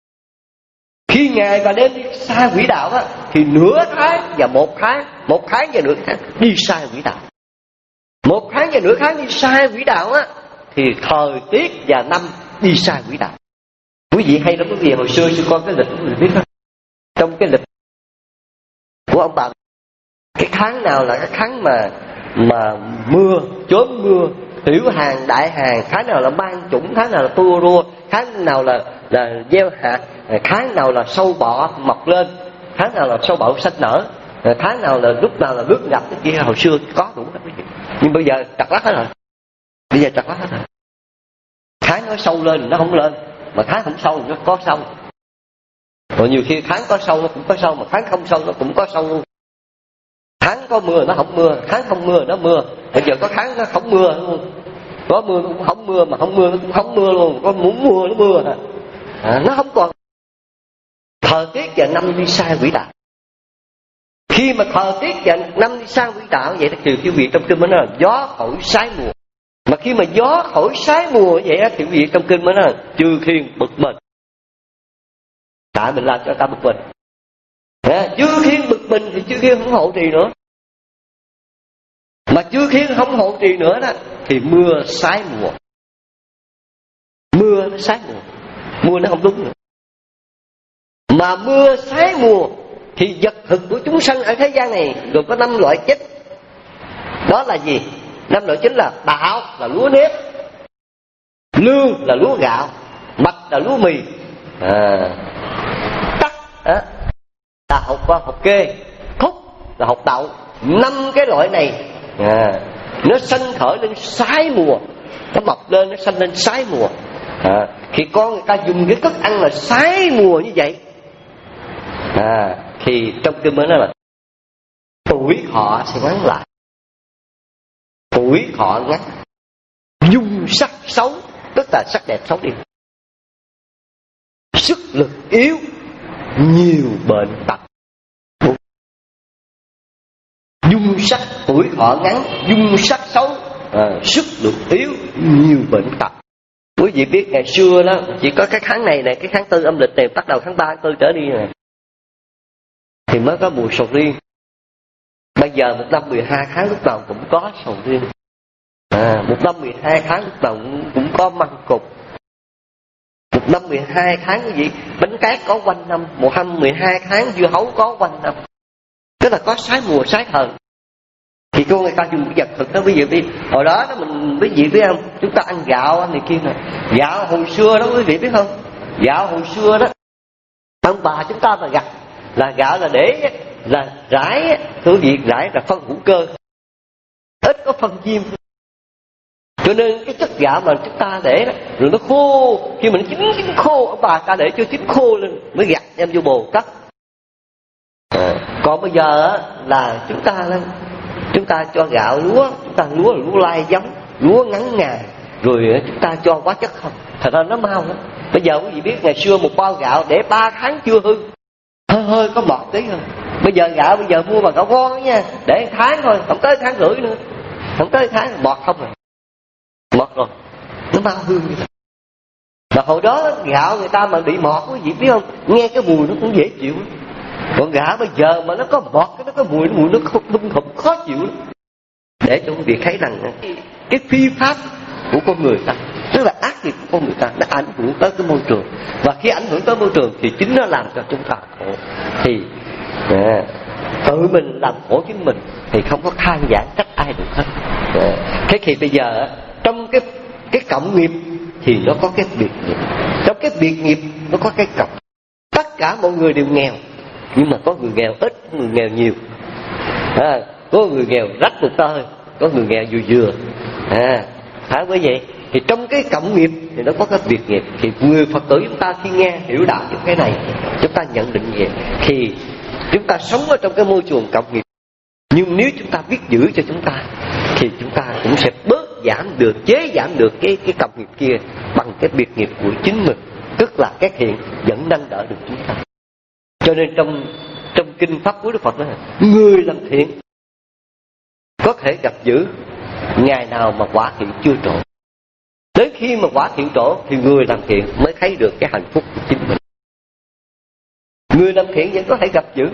Khi ngày và đêm đi sai quỹ đạo á, thì nửa tháng và một tháng, một tháng và nửa tháng đi sai quỹ đạo. Một tháng và nửa tháng đi sai quỹ đạo á, thì thời tiết và năm đi sai quỹ đạo. Quý vị hay lắm quý vị, hồi xưa sư con cái lịch quý vị biết không? Trong cái lịch của ông bà, cái tháng nào là cái tháng mà mà mưa, chớm mưa, tiểu hàng, đại hàng, tháng nào là ban chủng, tháng nào là tua rua, tháng nào là là gieo hạt, tháng nào là sâu bọ mọc lên, tháng nào là sâu bọ xanh nở, tháng nào là lúc nào là nước ngập, cái kia hồi xưa có đủ hết quý vị. Nhưng bây giờ chặt lắc hết rồi, bây giờ chặt lắc hết rồi. Tháng nó sâu lên nó không lên, mà tháng không sâu nó có sâu. Rồi nhiều khi tháng có sâu nó cũng có sâu, mà tháng không sâu nó cũng có sâu luôn. Tháng có mưa nó không mưa, tháng không mưa nó mưa. Bây giờ có tháng nó không mưa luôn, có mưa nó cũng không mưa, mà không mưa nó cũng không mưa luôn. Có muốn mưa nó mưa à. À, nó không còn. Thời tiết và năm đi sai quỹ đạo. Khi mà thời tiết và năm đi sai quỹ đạo vậy thì quý vị trong kinh mới nói là gió thổi sái mùa. Mà khi mà gió thổi sái mùa vậy á, thì quý vị trong kinh mới nói là chư thiên bực mình. Tại mình làm cho ta bực mình. À, chư thiên bực mình thì chư thiên không hộ trì nữa. Mà chư thiên không hộ trì nữa đó, thì mưa sái mùa. Mưa nó sái mùa, mưa nó không đúng nữa. Mà mưa sái mùa thì vật thực của chúng sanh ở thế gian này gồm có năm loại chất. Đó là gì? Năm loại chính là đạo là lúa nếp, lương là lúa gạo, mạch là lúa mì, à, tắc à, là hột hột kê, khúc là hột đậu. Năm cái loại này à, nó sanh khởi lên sái mùa, nó mọc lên nó sanh lên sái mùa. À, khi con người ta dùng cái thức ăn là sái mùa như vậy, à, thì trong kinh mới nói là tuổi họ sẽ ngắn lại. Tuổi họ ngắn, dung sắc xấu, tức là sắc đẹp xấu đi, sức lực yếu, nhiều bệnh tật. Dung sắc, tuổi họ ngắn, dung sắc xấu, à, sức lực yếu, nhiều bệnh tật. Quý vị biết ngày xưa đó chỉ có cái tháng này này, cái tháng tư âm lịch này, bắt đầu tháng ba tháng tư trở đi này thì mới có mùa sầu riêng. Bây giờ một năm mười hai tháng lúc nào cũng có sầu riêng. À, một năm mười hai tháng lúc nào cũng, cũng có măng cục. Một năm mười hai tháng cái gì bánh tét có quanh năm. Một năm mười hai tháng dưa hấu có quanh năm. tức là có sái mùa sái thời. Thì cô người ta dùng cái vật thực đó, ví dụ đi hồi đó đó mình quý vị biết không, chúng ta ăn gạo này kia nè, gạo hồi xưa đó quý vị biết không, gạo hồi xưa đó ông bà chúng ta mà gặt là gạo là để là rải, quý vị rải là phân hữu cơ, ít có phân chim, cho nên cái chất gạo mà chúng ta để đó rồi nó khô, khi mình chín chín khô ông bà ta để cho chín khô lên mới gặt đem vô bồ cất. À, còn bây giờ á, là chúng ta chúng ta cho gạo lúa, chúng ta lúa là lúa lai giống, lúa ngắn ngày, rồi chúng ta cho hóa chất không, thật ra nó mau lắm. Bây giờ quý vị biết ngày xưa một bao gạo để ba tháng chưa hư, hơi hơi có mọt tí thôi. Bây giờ gạo bây giờ mua bằng gạo ngon đó nha, để tháng thôi, không tới tháng rưỡi nữa, không tới tháng mọt không rồi, mọt rồi, nó mau hư như vậy. Mà hồi đó gạo người ta mà bị mọt quý vị biết không, nghe cái mùi nó cũng dễ chịu. Còn gạo bây giờ mà nó có mọt, nó có mùi, nó mùi nó không thum thụm khó chịu lắm. Để cho quý vị thấy rằng cái, cái phi pháp của con người ta, tức là ác nghiệp của con người ta, nó ảnh hưởng tới cái môi trường. Và khi ảnh hưởng tới môi trường thì chính nó làm cho chúng ta khổ. Thì à, tự mình làm khổ chính mình thì không có than vãn trách ai được hết. À, thế thì bây giờ trong cái cái cộng nghiệp thì nó có cái biệt nghiệp, trong cái biệt nghiệp nó có cái cộng. Tất cả mọi người đều nghèo, nhưng mà có người nghèo ít, có người nghèo nhiều. À, có người nghèo rách một tơi, có người nghèo vừa vừa. À, phải với vậy. Thì trong cái cộng nghiệp thì nó có cái biệt nghiệp. Thì người Phật tử chúng ta khi nghe hiểu đạo những cái này, chúng ta nhận định về thì chúng ta sống ở trong cái môi trường cộng nghiệp. Nhưng nếu chúng ta biết giữ cho chúng ta thì chúng ta cũng sẽ bớt giảm được, chế giảm được cái cái cộng nghiệp kia bằng cái biệt nghiệp của chính mình, tức là cái thiện vẫn nâng đỡ được chúng ta. Cho nên trong trong kinh pháp của Đức Phật nói, người làm thiện có thể gặp dữ ngày nào mà quả thiện chưa trổ. Đến khi mà quả thiện trổ thì người làm thiện mới thấy được cái hạnh phúc của chính mình. Người làm thiện vẫn có thể gặp dữ,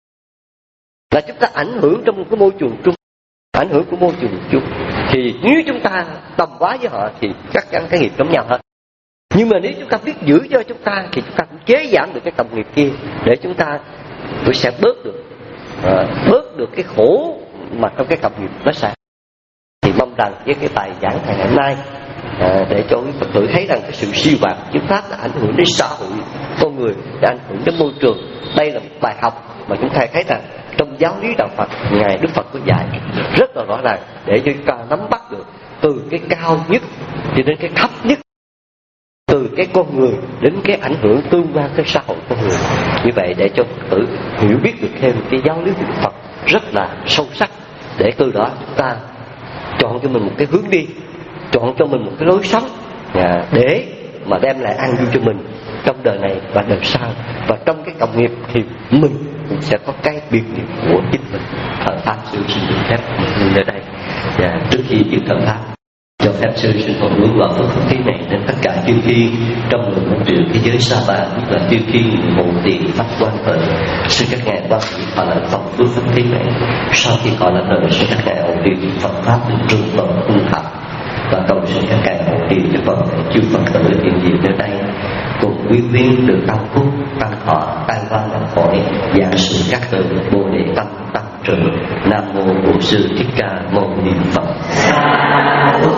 là chúng ta ảnh hưởng trong một cái môi trường chung, ảnh hưởng của môi trường chung. Thì nếu chúng ta tầm quá với họ thì chắc chắn cái nghiệp giống nhau hết. Nhưng mà nếu chúng ta biết giữ cho chúng ta thì chúng ta cũng chế giảm được cái cộng nghiệp kia, để chúng ta cũng sẽ bớt được à, bớt được cái khổ mà trong cái cộng nghiệp nó sẽ. Thì mong rằng với cái bài giảng ngày hôm nay à, để cho quý Phật tử thấy rằng cái sự siêu hoạt chính pháp đã ảnh hưởng đến xã hội con người, đã ảnh hưởng đến môi trường. Đây là một bài học mà chúng ta thấy rằng trong giáo lý đạo Phật, ngài Đức Phật có dạy rất là rõ ràng để cho chúng ta nắm bắt được từ cái cao nhất cho đến cái thấp nhất, từ cái con người đến cái ảnh hưởng tương quan tới xã hội con người. Như vậy để cho Phật tử hiểu biết được thêm cái giáo lý của Đức Phật rất là sâu sắc, để từ đó chúng ta chọn cho mình một cái hướng đi, chọn cho mình một cái lối sống để mà đem lại an vui cho mình trong đời này và đời sau. Và trong cái cộng nghiệp thì mình cũng sẽ có cái biệt nghiệp của chính mình. Ở Pháp Sư xin được phép ngừng nơi đây. Và trước khi chịu thờ Pháp, cho phép Sư xin còn hướng vào phước khí này đến tất cả chư thiên trong một một triệu thế giới sa bà, như là chư thiên hộ tiền pháp quan thời. Xin các ngài quan hệ họ là tổng phước khí này. Sau khi họ là đời, xin các ngài hộ tiền Phật pháp được trung tổng cung thập, và cầu xin các ngài hộ tiền cho Phật chư Phật tử hiện diện nơi đây cùng quy viên được tăng phúc, tăng thọ, tăng văn tăng khỏi, giảng sự các từ bồ đề tâm tăng trưởng. Nam mô Bổn Sư Thích Ca Mâu Ni Phật.